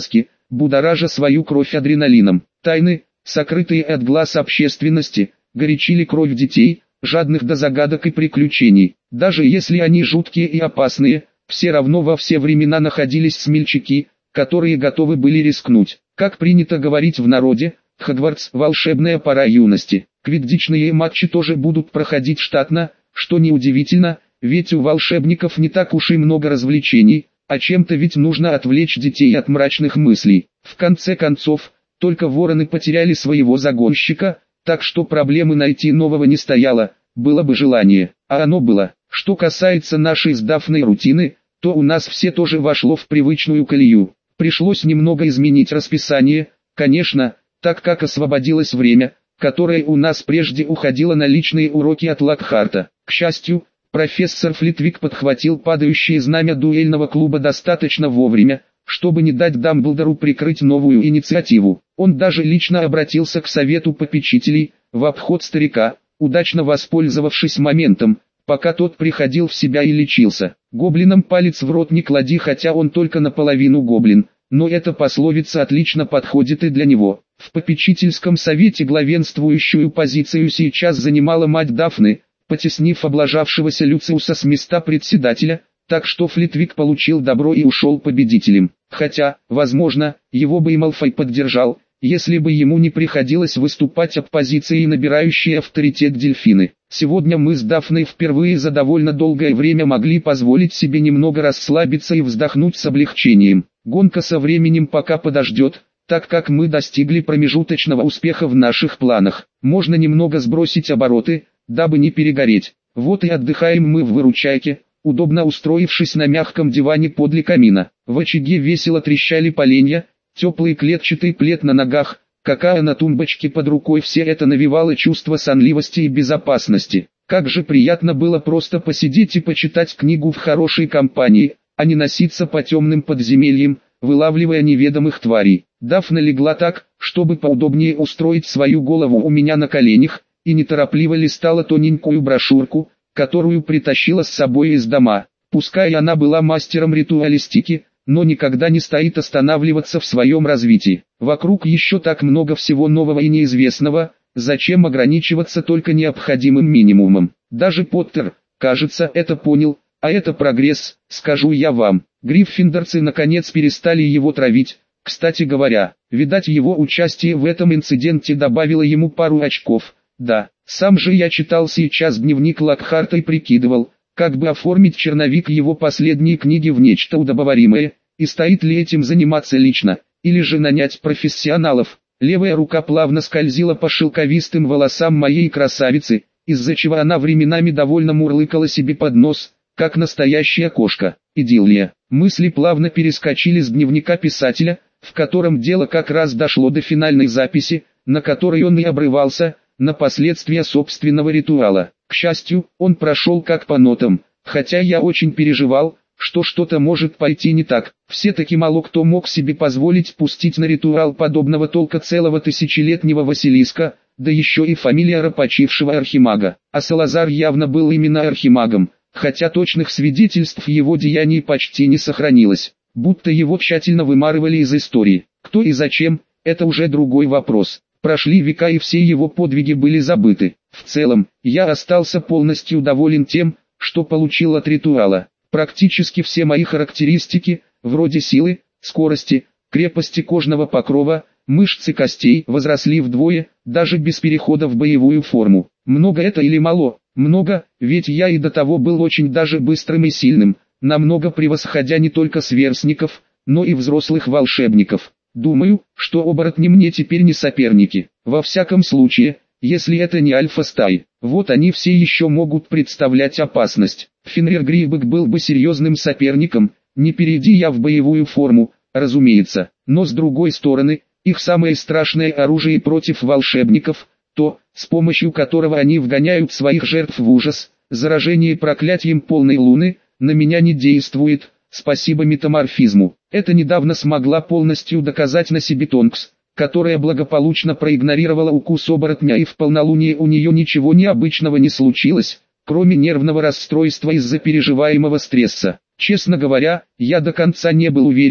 будоража свою кровь адреналином. Тайны, сокрытые от глаз общественности, горячили кровь детей, жадных до загадок и приключений. Даже если они жуткие и опасные, все равно во все времена находились смельчаки, которые готовы были рискнуть. Как принято говорить в народе, Хогвартс – волшебная пора юности. Квиддичные матчи тоже будут проходить штатно, что неудивительно, ведь у волшебников не так уж и много развлечений, а чем-то ведь нужно отвлечь детей от мрачных мыслей. В конце концов, только вороны потеряли своего загонщика, так что проблемы найти нового не стояло, было бы желание, а оно было. Что касается нашей с Дафной рутины, то у нас все тоже вошло в привычную колею. Пришлось немного изменить расписание, конечно, так как освободилось время, которое у нас прежде уходило на личные уроки от Локхарта. К счастью, профессор Флитвик подхватил падающее знамя дуэльного клуба достаточно вовремя, чтобы не дать Дамблдору прикрыть новую инициативу. Он даже лично обратился к совету попечителей, в обход старика, удачно воспользовавшись моментом, пока тот приходил в себя и лечился. Гоблинам палец в рот не клади, хотя он только наполовину гоблин, но эта пословица отлично подходит и для него. В попечительском совете главенствующую позицию сейчас занимала мать Дафны, потеснив облажавшегося Люциуса с места председателя, так что Флитвик получил добро и ушел победителем. Хотя, возможно, его бы и Малфой поддержал, если бы ему не приходилось выступать оппозицией набирающей авторитет дельфины. Сегодня мы с Дафной впервые за довольно долгое время могли позволить себе немного расслабиться и вздохнуть с облегчением. Гонка со временем пока подождет, так как мы достигли промежуточного успеха в наших планах. Можно немного сбросить обороты, дабы не перегореть. Вот и отдыхаем мы в выручайке, удобно устроившись на мягком диване подле камина. В очаге весело трещали поленья, теплый клетчатый плед на ногах, какая на тумбочке под рукой, все это навевало чувство сонливости и безопасности. Как же приятно было просто посидеть и почитать книгу в хорошей компании, а не носиться по темным подземельям, вылавливая неведомых тварей. Дафна легла так, чтобы поудобнее устроить свою голову у меня на коленях, и неторопливо листала тоненькую брошюрку, которую притащила с собой из дома. Пускай она была мастером ритуалистики, но никогда не стоит останавливаться в своем развитии. Вокруг еще так много всего нового и неизвестного, зачем ограничиваться только необходимым минимумом. Даже Поттер, кажется, это понял, а это прогресс, скажу я вам. Гриффиндорцы наконец перестали его травить. Кстати говоря, видать, его участие в этом инциденте добавило ему пару очков. Да, сам же я читал сейчас дневник Локхарта и прикидывал, как бы оформить черновик его последней книги в нечто удобоваримое, и стоит ли этим заниматься лично, или же нанять профессионалов. Левая рука плавно скользила по шелковистым волосам моей красавицы, из-за чего она временами довольно мурлыкала себе под нос, как настоящая кошка. Идиллия. Мысли плавно перескочили с дневника писателя, в котором дело как раз дошло до финальной записи, на которой он и обрывался, на последствия собственного ритуала. К счастью, он прошел как по нотам, хотя я очень переживал, что что-то может пойти не так. Все-таки мало кто мог себе позволить пустить на ритуал подобного толка целого тысячелетнего Василиска, да еще и фамилия почившего архимага. А Салазар явно был именно архимагом, хотя точных свидетельств его деяний почти не сохранилось, будто его тщательно вымарывали из истории. Кто и зачем, это уже другой вопрос. Прошли века и все его подвиги были забыты. В целом, я остался полностью доволен тем, что получил от ритуала. Практически все мои характеристики, вроде силы, скорости, крепости кожного покрова, мышц и костей, возросли вдвое, даже без перехода в боевую форму. Много это или мало? Много, ведь я и до того был очень даже быстрым и сильным, намного превосходя не только сверстников, но и взрослых волшебников. Думаю, что оборотни мне теперь не соперники. Во всяком случае, если это не альфа-стаи, вот они все еще могут представлять опасность. Фенрир Грейбек был бы серьезным соперником, не перейди я в боевую форму, разумеется. Но с другой стороны, их самое страшное оружие против волшебников, то, с помощью которого они вгоняют своих жертв в ужас, заражение проклятием полной луны, на меня не действует. Спасибо метаморфизму. Это недавно смогла полностью доказать на себе Тонкс, которая благополучно проигнорировала укус оборотня, и в полнолуние у нее ничего необычного не случилось, кроме нервного расстройства из-за переживаемого стресса. Честно говоря, я до конца не был уверен,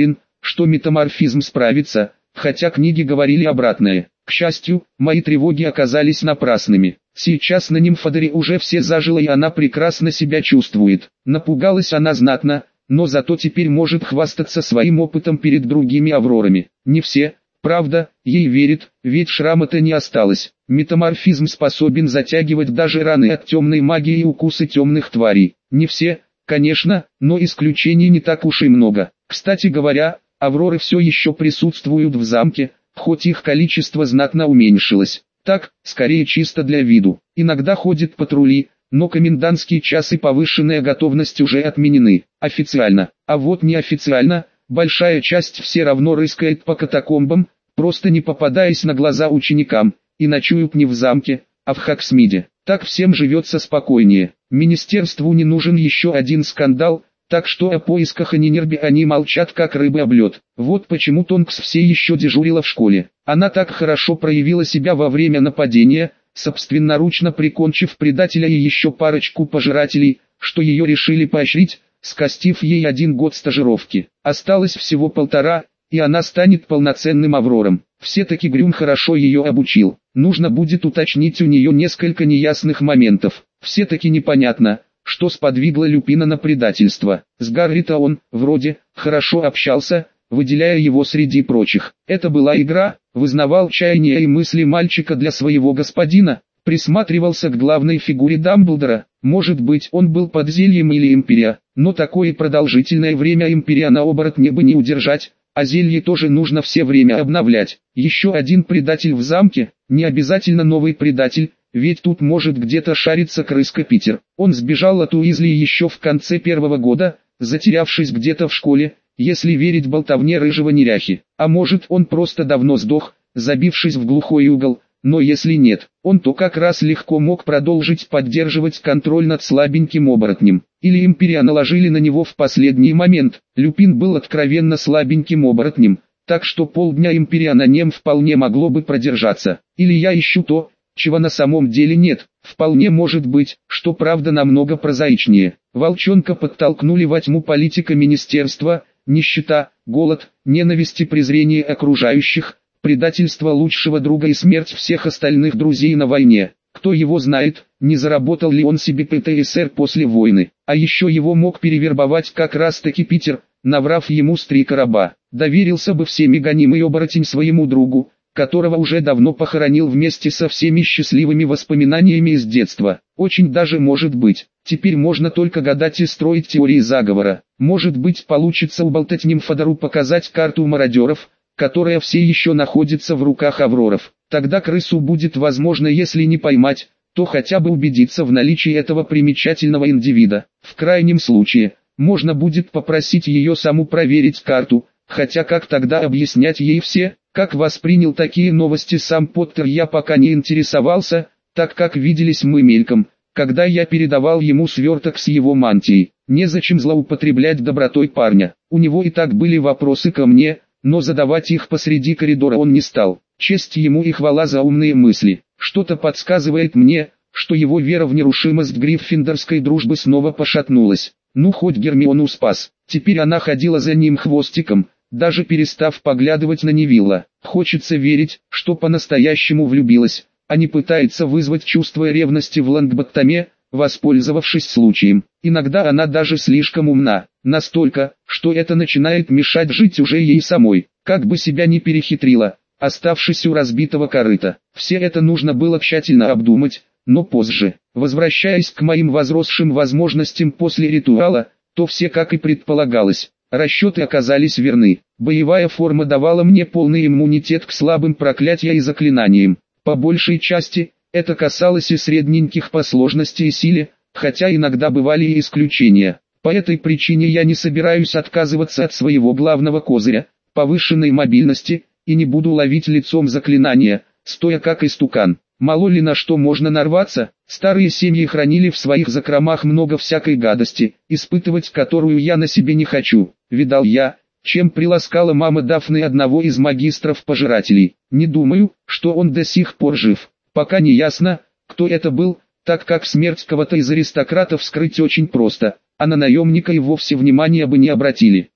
что метаморфизм справится, хотя книги говорили обратное. К счастью, мои тревоги оказались напрасными. Сейчас на Нимфодоре уже все зажило и она прекрасно себя чувствует. Напугалась она знатно, но зато теперь может хвастаться своим опытом перед другими Аврорами. Не все, правда, ей верят, ведь шрама-то не осталось. Метаморфизм способен затягивать даже раны от темной магии и укусы темных тварей. Не все, конечно, но исключений не так уж и много. Кстати говоря, Авроры все еще присутствуют в замке, хоть их количество знатно уменьшилось. Так, скорее чисто для виду. Иногда ходят патрули, но комендантский час и повышенная готовность уже отменены, официально. А вот неофициально, большая часть все равно рыскает по катакомбам, просто не попадаясь на глаза ученикам, и ночуют не в замке, а в Хоксмиде. Так всем живется спокойнее. Министерству не нужен еще один скандал, так что о поисках Анинерби они молчат как рыбы об лед. Вот почему Тонкс все еще дежурила в школе. Она так хорошо проявила себя во время нападения, собственноручно прикончив предателя и еще парочку пожирателей, что ее решили поощрить, скостив ей 1 год стажировки. Осталось всего 1,5, и она станет полноценным Аврором. Все-таки Грюм хорошо ее обучил. Нужно будет уточнить у нее несколько неясных моментов. Все-таки непонятно, что сподвигло Люпина на предательство. С Гарри-то он, вроде, хорошо общался, выделяя его среди прочих. Это была игра, вызнавал чаяния и мысли мальчика для своего господина, присматривался к главной фигуре Дамблдора. Может быть, он был под зельем или империя, но такое продолжительное время империя на оборотне бы не удержать, а зелье тоже нужно все время обновлять. Еще один предатель в замке, не обязательно новый предатель, ведь тут может где-то шариться крыска Питер. Он сбежал от Уизли еще в конце 1-го года, затерявшись где-то в школе, если верить болтовне рыжего неряхи. А может, он просто давно сдох, забившись в глухой угол, но если нет, он то как раз легко мог продолжить поддерживать контроль над слабеньким оборотнем. Или империя наложили на него в последний момент. Люпин был откровенно слабеньким оборотнем, так что полдня империя на нем вполне могло бы продержаться. Или я ищу то, чего на самом деле нет. Вполне может быть, что правда намного прозаичнее. Волчонка подтолкнули во тьму политика министерства, нищета, голод, ненависть и презрение окружающих, предательство лучшего друга и смерть всех остальных друзей на войне. Кто его знает, не заработал ли он себе ПТСР после войны. А еще его мог перевербовать как раз таки Питер, наврав ему с 3 короба. Доверился бы всеми гонимый оборотень своему другу, которого уже давно похоронил вместе со всеми счастливыми воспоминаниями из детства. Очень даже может быть. Теперь можно только гадать и строить теории заговора. Может быть, получится уболтать Нимфодору показать карту мародеров, которая все еще находится в руках Авроров. Тогда крысу будет возможно, если не поймать, то хотя бы убедиться в наличии этого примечательного индивида. В крайнем случае, можно будет попросить ее саму проверить карту, хотя как тогда объяснять ей все, как воспринял такие новости сам Поттер, я пока не интересовался, так как виделись мы мельком, когда я передавал ему сверток с его мантией. Незачем злоупотреблять добротой парня, у него и так были вопросы ко мне, но задавать их посреди коридора он не стал. Честь ему и хвала за умные мысли. Что-то подсказывает мне, что его вера в нерушимость гриффиндорской дружбы снова пошатнулась. Ну хоть Гермиону спас. Теперь она ходила за ним хвостиком, даже перестав поглядывать на Невилла. Хочется верить, что по-настоящему влюбилась, а не пытается вызвать чувство ревности в Лонгботтоме, воспользовавшись случаем. Иногда она даже слишком умна, настолько, что это начинает мешать жить уже ей самой, как бы себя не перехитрила, оставшись у разбитого корыта. Все это нужно было тщательно обдумать, но позже. Возвращаясь к моим возросшим возможностям после ритуала, то все, как и предполагалось, расчеты оказались верны. Боевая форма давала мне полный иммунитет к слабым проклятиям и заклинаниям. По большей части, это касалось и средненьких по сложности и силе, хотя иногда бывали и исключения. По этой причине я не собираюсь отказываться от своего главного козыря, повышенной мобильности, и не буду ловить лицом заклинания, стоя как истукан. Мало ли на что можно нарваться, старые семьи хранили в своих закромах много всякой гадости, испытывать которую я на себе не хочу. Видал я, чем приласкала мама Дафны одного из магистров-пожирателей. Не думаю, что он до сих пор жив. Пока не ясно, кто это был, так как смерть кого-то из аристократов скрыть очень просто, а на наемника и вовсе внимания бы не обратили.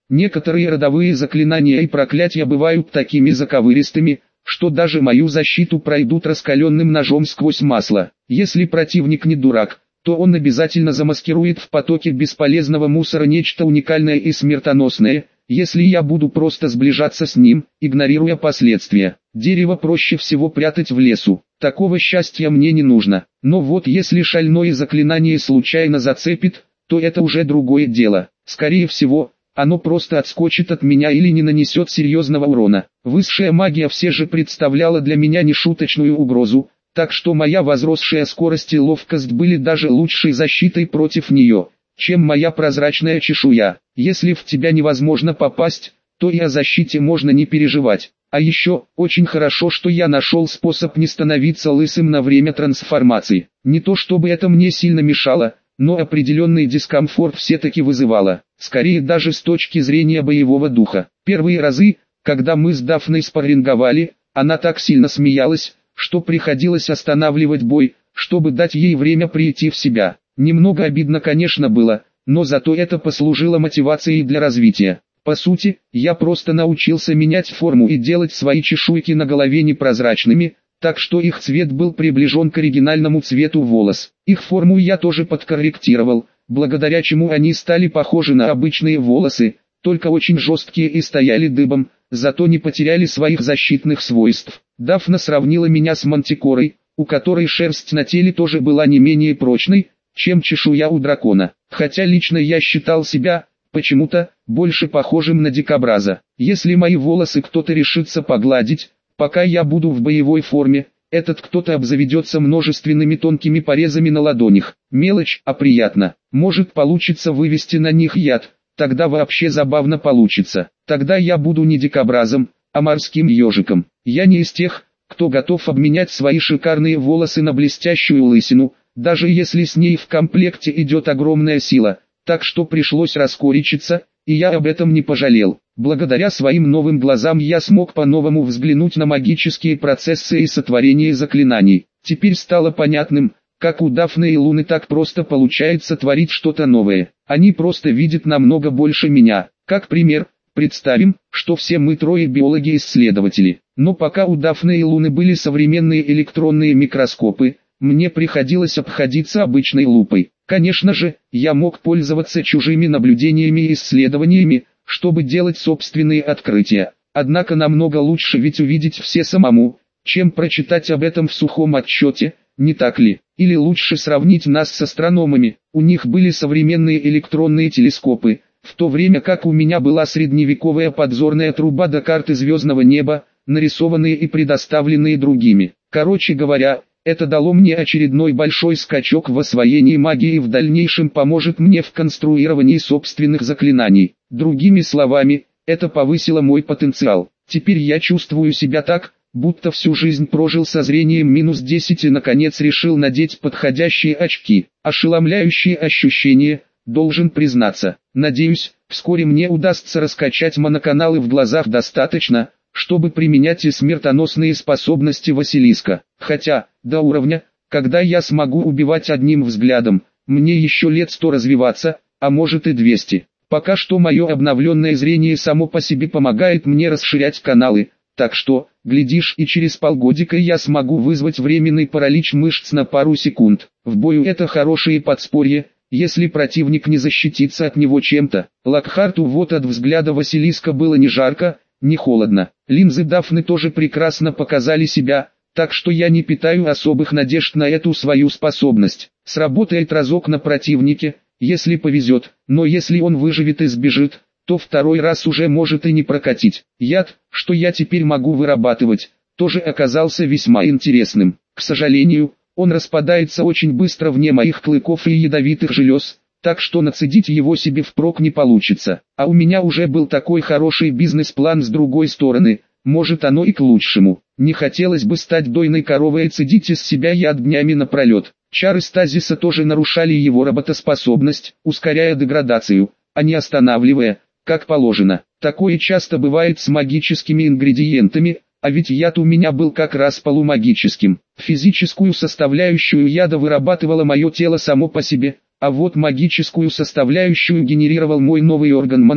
Некоторые родовые заклинания и проклятия бывают такими заковыристыми, что даже мою защиту пройдут раскаленным ножом сквозь масло. Если противник не дурак, то он обязательно замаскирует в потоке бесполезного мусора нечто уникальное и смертоносное, если я буду просто сближаться с ним, игнорируя последствия. Дерево проще всего прятать в лесу, такого счастья мне не нужно. Но вот если шальное заклинание случайно зацепит, то это уже другое дело. Скорее всего, оно просто отскочит от меня или не нанесет серьезного урона. Высшая магия все же представляла для меня нешуточную угрозу, так что моя возросшая скорость и ловкость были даже лучшей защитой против нее, чем моя прозрачная чешуя. Если в тебя невозможно попасть, то и о защите можно не переживать. А еще, очень хорошо, что я нашел способ не становиться лысым на время трансформации. Не то чтобы это мне сильно мешало, но определенный дискомфорт все-таки вызывало, скорее даже с точки зрения боевого духа. Первые разы, когда мы с Дафной спарринговали, она так сильно смеялась, что приходилось останавливать бой, чтобы дать ей время прийти в себя. Немного обидно, конечно, было, но зато это послужило мотивацией для развития. По сути, я просто научился менять форму и делать свои чешуйки на голове непрозрачными, так что их цвет был приближен к оригинальному цвету волос. Их форму я тоже подкорректировал, благодаря чему они стали похожи на обычные волосы, только очень жесткие и стояли дыбом, зато не потеряли своих защитных свойств. Дафна сравнила меня с мантикорой, у которой шерсть на теле тоже была не менее прочной, чем чешуя у дракона. Хотя лично я считал себя, почему-то, больше похожим на дикобраза. Если мои волосы кто-то решится погладить, пока я буду в боевой форме, этот кто-то обзаведется множественными тонкими порезами на ладонях. Мелочь, а приятно. Может, получится вывести на них яд, тогда вообще забавно получится. Тогда я буду не дикобразом, а морским ежиком. Я не из тех, кто готов обменять свои шикарные волосы на блестящую лысину, даже если с ней в комплекте идет огромная сила. Так что пришлось раскоричиться, и я об этом не пожалел. Благодаря своим новым глазам я смог по-новому взглянуть на магические процессы и сотворение заклинаний. Теперь стало понятным, как у Дафны и Луны так просто получается творить что-то новое. Они просто видят намного больше меня. Как пример, представим, что все мы трое биологи-исследователи. Но пока у Дафны и Луны были современные электронные микроскопы, мне приходилось обходиться обычной лупой. Конечно же, я мог пользоваться чужими наблюдениями и исследованиями, чтобы делать собственные открытия. Однако намного лучше ведь увидеть все самому, чем прочитать об этом в сухом отчете, не так ли? Или лучше сравнить нас с астрономами. У них были современные электронные телескопы, в то время как у меня была средневековая подзорная труба до карты звездного неба, нарисованные и предоставленные другими. Короче говоря, это дало мне очередной большой скачок в освоении магии и в дальнейшем поможет мне в конструировании собственных заклинаний. Другими словами, это повысило мой потенциал. Теперь я чувствую себя так, будто всю жизнь прожил со зрением -10 и наконец решил надеть подходящие очки. Ошеломляющие ощущения, должен признаться. Надеюсь, вскоре мне удастся раскачать моноканалы в глазах достаточно, чтобы применять и смертоносные способности Василиска. Хотя, до уровня, когда я смогу убивать одним взглядом, мне еще лет 100 развиваться, а может и 200. Пока что мое обновленное зрение само по себе помогает мне расширять каналы, так что, глядишь, и через полгодика я смогу вызвать временный паралич мышц на пару секунд. В бою это хорошее подспорье, если противник не защитится от него чем-то. Локхарту вот от взгляда Василиска было не жарко, не холодно. Линзы Дафны тоже прекрасно показали себя, так что я не питаю особых надежд на эту свою способность. Сработает разок на противнике, если повезет, но если он выживет и сбежит, то второй раз уже может и не прокатить. Яд, что я теперь могу вырабатывать, тоже оказался весьма интересным. К сожалению, он распадается очень быстро вне моих клыков и ядовитых желез, так что нацедить его себе впрок не получится. А у меня уже был такой хороший бизнес-план с другой стороны, может оно и к лучшему. Не хотелось бы стать дойной коровой и цедить из себя яд днями напролет. Чары стазиса тоже нарушали его работоспособность, ускоряя деградацию, а не останавливая, как положено. Такое часто бывает с магическими ингредиентами, а ведь яд у меня был как раз полумагическим. Физическую составляющую яда вырабатывало мое тело само по себе, а вот магическую составляющую генерировал мой новый орган маны,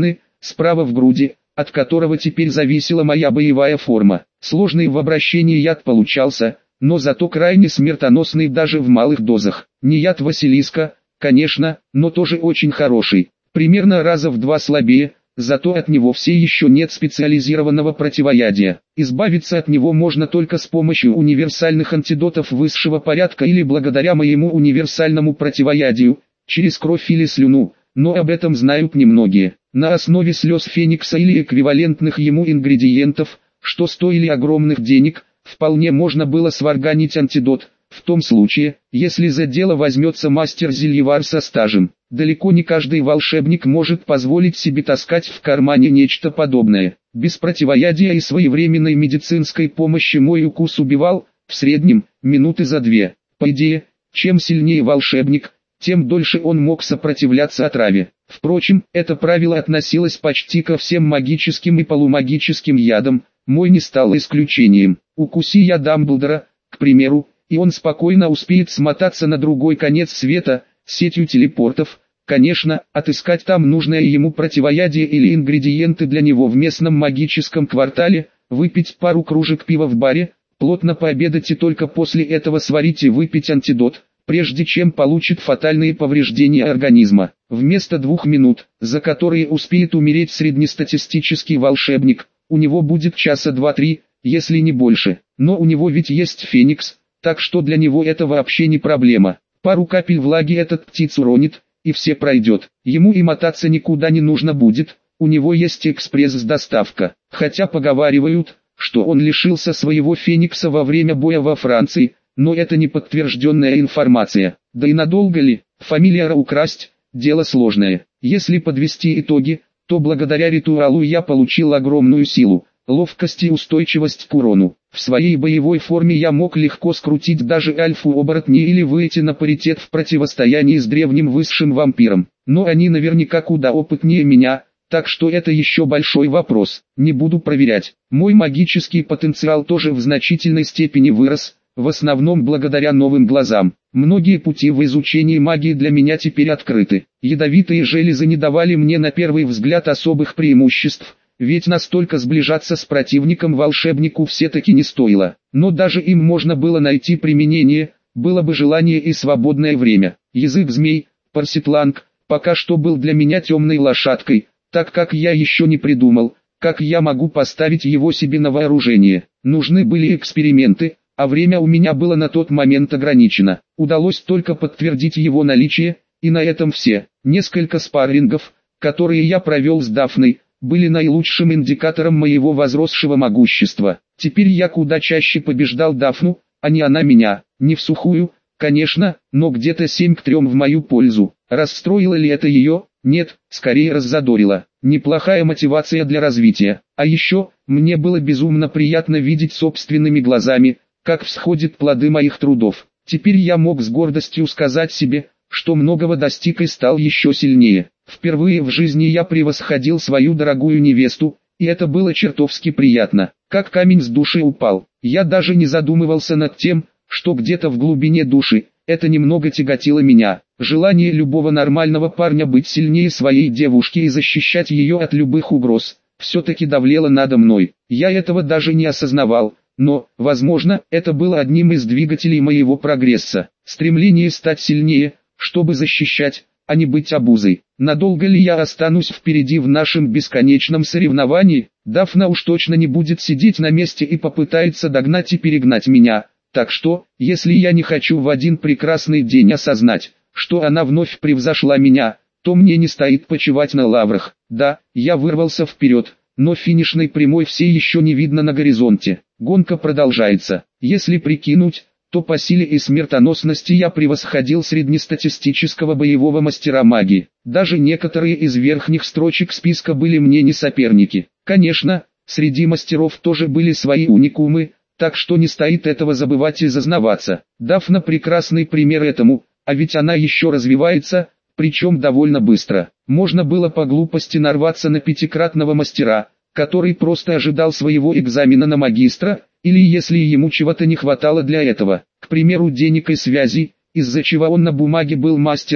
справа в груди, от которого теперь зависела моя боевая форма. Сложный в обращении яд получался, но зато крайне смертоносный даже в малых дозах. Не яд Василиска, конечно, но тоже очень хороший. Примерно раза в 2 слабее, зато от него все еще нет специализированного противоядия. Избавиться от него можно только с помощью универсальных антидотов высшего порядка или благодаря моему универсальному противоядию, через кровь или слюну, но об этом знают немногие. На основе слез феникса или эквивалентных ему ингредиентов, что стоили огромных денег, вполне можно было сварганить антидот, в том случае, если за дело возьмется мастер-зельевар со стажем. Далеко не каждый волшебник может позволить себе таскать в кармане нечто подобное. Без противоядия и своевременной медицинской помощи мой укус убивал, в среднем, минуты за 2. По идее, чем сильнее волшебник, тем дольше он мог сопротивляться отраве. Впрочем, это правило относилось почти ко всем магическим и полумагическим ядам, мой не стал исключением. Укуси я Дамблдора, к примеру, и он спокойно успеет смотаться на другой конец света, сетью телепортов, конечно, отыскать там нужное ему противоядие или ингредиенты для него в местном магическом квартале, выпить пару кружек пива в баре, плотно пообедать и только после этого сварить и выпить антидот, прежде чем получит фатальные повреждения организма. Вместо 2 минут, за которые успеет умереть среднестатистический волшебник, у него будет часа 2-3, если не больше. Но у него ведь есть феникс, так что для него это вообще не проблема. Пару капель влаги этот птиц уронит, и все пройдет. Ему и мотаться никуда не нужно будет, у него есть экспресс с доставка. Хотя поговаривают, что он лишился своего феникса во время боя во Франции, но это не подтвержденная информация. Да и надолго ли, фамильяра украсть, дело сложное. Если подвести итоги, то благодаря ритуалу я получил огромную силу, ловкость и устойчивость к урону. В своей боевой форме я мог легко скрутить даже альфу-оборотни или выйти на паритет в противостоянии с древним высшим вампиром. Но они наверняка куда опытнее меня, так что это еще большой вопрос. Не буду проверять. Мой магический потенциал тоже в значительной степени вырос, в основном благодаря новым глазам. Многие пути в изучении магии для меня теперь открыты. Ядовитые железы не давали мне на первый взгляд особых преимуществ, ведь настолько сближаться с противником волшебнику все-таки не стоило. Но даже им можно было найти применение, было бы желание и свободное время. Язык змей, Парситланг, пока что был для меня темной лошадкой, так как я еще не придумал, как я могу поставить его себе на вооружение. Нужны были эксперименты, а время у меня было на тот момент ограничено. Удалось только подтвердить его наличие, и на этом все. Несколько спаррингов, которые я провел с Дафной, были наилучшим индикатором моего возросшего могущества. Теперь я куда чаще побеждал Дафну, а не она меня. Не всухую, конечно, но где-то 7-3 в мою пользу. Расстроило ли это ее? Нет, скорее раззадорило. Неплохая мотивация для развития. А еще, мне было безумно приятно видеть собственными глазами, как всходят плоды моих трудов. Теперь я мог с гордостью сказать себе, что многого достиг и стал еще сильнее. Впервые в жизни я превосходил свою дорогую невесту, и это было чертовски приятно. Как камень с души упал. Я даже не задумывался над тем, что где-то в глубине души, это немного тяготило меня. Желание любого нормального парня быть сильнее своей девушки и защищать ее от любых угроз, все-таки давлело надо мной. Я этого даже не осознавал. Но, возможно, это было одним из двигателей моего прогресса. Стремление стать сильнее, чтобы защищать, а не быть обузой. Надолго ли я останусь впереди в нашем бесконечном соревновании? Дафна уж точно не будет сидеть на месте и попытается догнать и перегнать меня. Так что, если я не хочу в один прекрасный день осознать, что она вновь превзошла меня, то мне не стоит почивать на лаврах. Да, я вырвался вперед, но финишной прямой все еще не видно на горизонте. Гонка продолжается. Если прикинуть, то по силе и смертоносности я превосходил среднестатистического боевого мастера магии. Даже некоторые из верхних строчек списка были мне не соперники. Конечно, среди мастеров тоже были свои уникумы, так что не стоит этого забывать и зазнаваться. Дафна прекрасный пример этому, а ведь она еще развивается, причем довольно быстро. Можно было по глупости нарваться на 5-кратного мастера, который просто ожидал своего экзамена на магистра, или если ему чего-то не хватало для этого, к примеру денег и связей, из-за чего он на бумаге был мастером,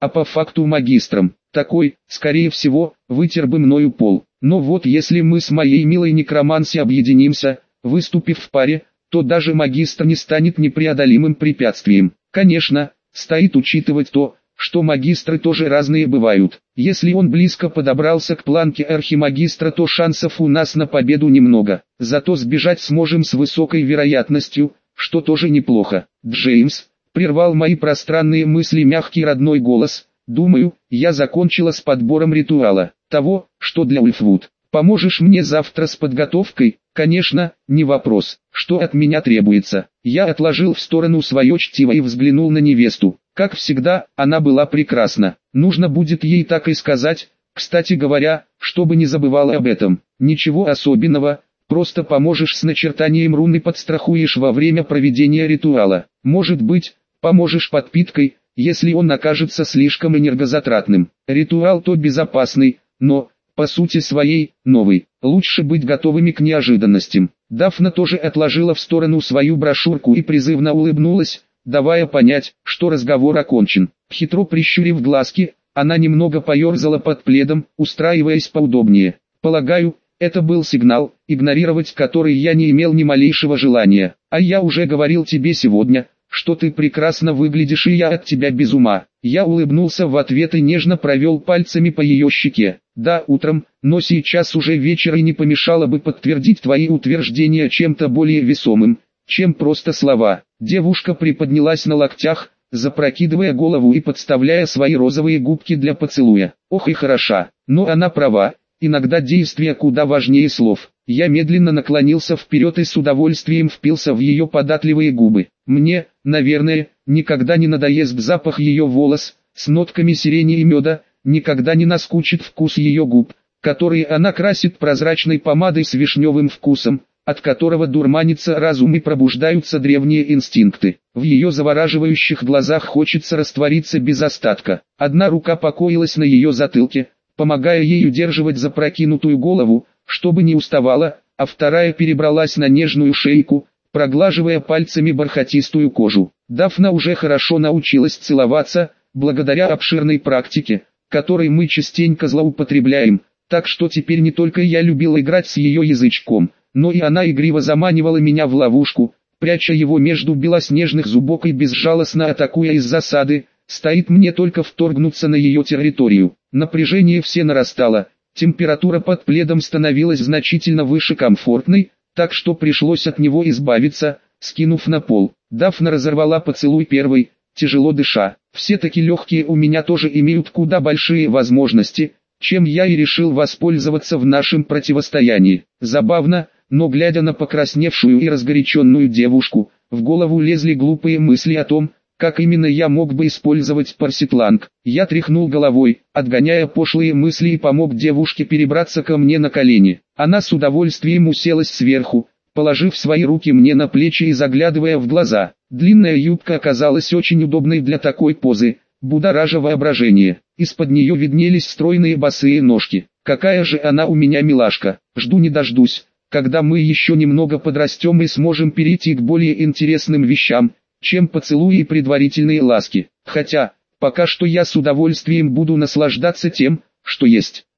а по факту магистром. Такой, скорее всего, вытер бы мною пол. Но вот если мы с моей милой некроманси объединимся, выступив в паре, то даже магистр не станет непреодолимым препятствием. Конечно, стоит учитывать то, что магистры тоже разные бывают. Если он близко подобрался к планке архимагистра, то шансов у нас на победу немного. Зато сбежать сможем с высокой вероятностью, что тоже неплохо. Джеймс, прервал мои пространные мысли мягкий родной голос. Думаю, я закончила с подбором ритуала, того, что для Ульфвуд. Поможешь мне завтра с подготовкой? Конечно, не вопрос. Что от меня требуется? Я отложил в сторону свое чтиво и взглянул на невесту. Как всегда, она была прекрасна. Нужно будет ей так и сказать. Кстати говоря, чтобы не забывала об этом. Ничего особенного, просто поможешь с начертанием рун и подстрахуешь во время проведения ритуала. Может быть, поможешь подпиткой, если он окажется слишком энергозатратным. Ритуал то безопасный, но, по сути своей, новый. Лучше быть готовыми к неожиданностям. Дафна тоже отложила в сторону свою брошюрку и призывно улыбнулась, давая понять, что разговор окончен. Хитро прищурив глазки, она немного поерзала под пледом, устраиваясь поудобнее. Полагаю, это был сигнал, игнорировать который я не имел ни малейшего желания. А я уже говорил тебе сегодня, что ты прекрасно выглядишь, и я от тебя без ума. Я улыбнулся в ответ и нежно провел пальцами по ее щеке. Да, утром, но сейчас уже вечер, и не помешало бы подтвердить твои утверждения чем-то более весомым, чем просто слова. Девушка приподнялась на локтях, запрокидывая голову и подставляя свои розовые губки для поцелуя. Ох и хороша, но она права, иногда действия куда важнее слов. Я медленно наклонился вперед и с удовольствием впился в ее податливые губы. Мне, наверное, никогда не надоест запах ее волос, с нотками сирени и меда, никогда не наскучит вкус ее губ, которые она красит прозрачной помадой с вишневым вкусом, от которого дурманится разум и пробуждаются древние инстинкты. В ее завораживающих глазах хочется раствориться без остатка. Одна рука покоилась на ее затылке, помогая ей удерживать запрокинутую голову, чтобы не уставала, а вторая перебралась на нежную шейку, проглаживая пальцами бархатистую кожу. Дафна уже хорошо научилась целоваться, благодаря обширной практике, которой мы частенько злоупотребляем, так что теперь не только я любил играть с ее язычком, но и она игриво заманивала меня в ловушку, пряча его между белоснежных зубов и безжалостно атакуя из засады. Стоит мне только вторгнуться на ее территорию. Напряжение все нарастало, температура под пледом становилась значительно выше комфортной, так что пришлось от него избавиться, скинув на пол. Дафна разорвала поцелуй первой, тяжело дыша. Все-таки легкие у меня тоже имеют куда большие возможности, чем я и решил воспользоваться в нашем противостоянии. Забавно, но глядя на покрасневшую и разгоряченную девушку, в голову лезли глупые мысли о том, как именно я мог бы использовать парситланг. Я тряхнул головой, отгоняя пошлые мысли, и помог девушке перебраться ко мне на колени. Она с удовольствием уселась сверху, положив свои руки мне на плечи и заглядывая в глаза. Длинная юбка оказалась очень удобной для такой позы, будоража воображение. Из-под нее виднелись стройные босые ножки. Какая же она у меня милашка. Жду не дождусь, когда мы еще немного подрастем и сможем перейти к более интересным вещам, чем поцелуи и предварительные ласки. Хотя, пока что я с удовольствием буду наслаждаться тем, что есть.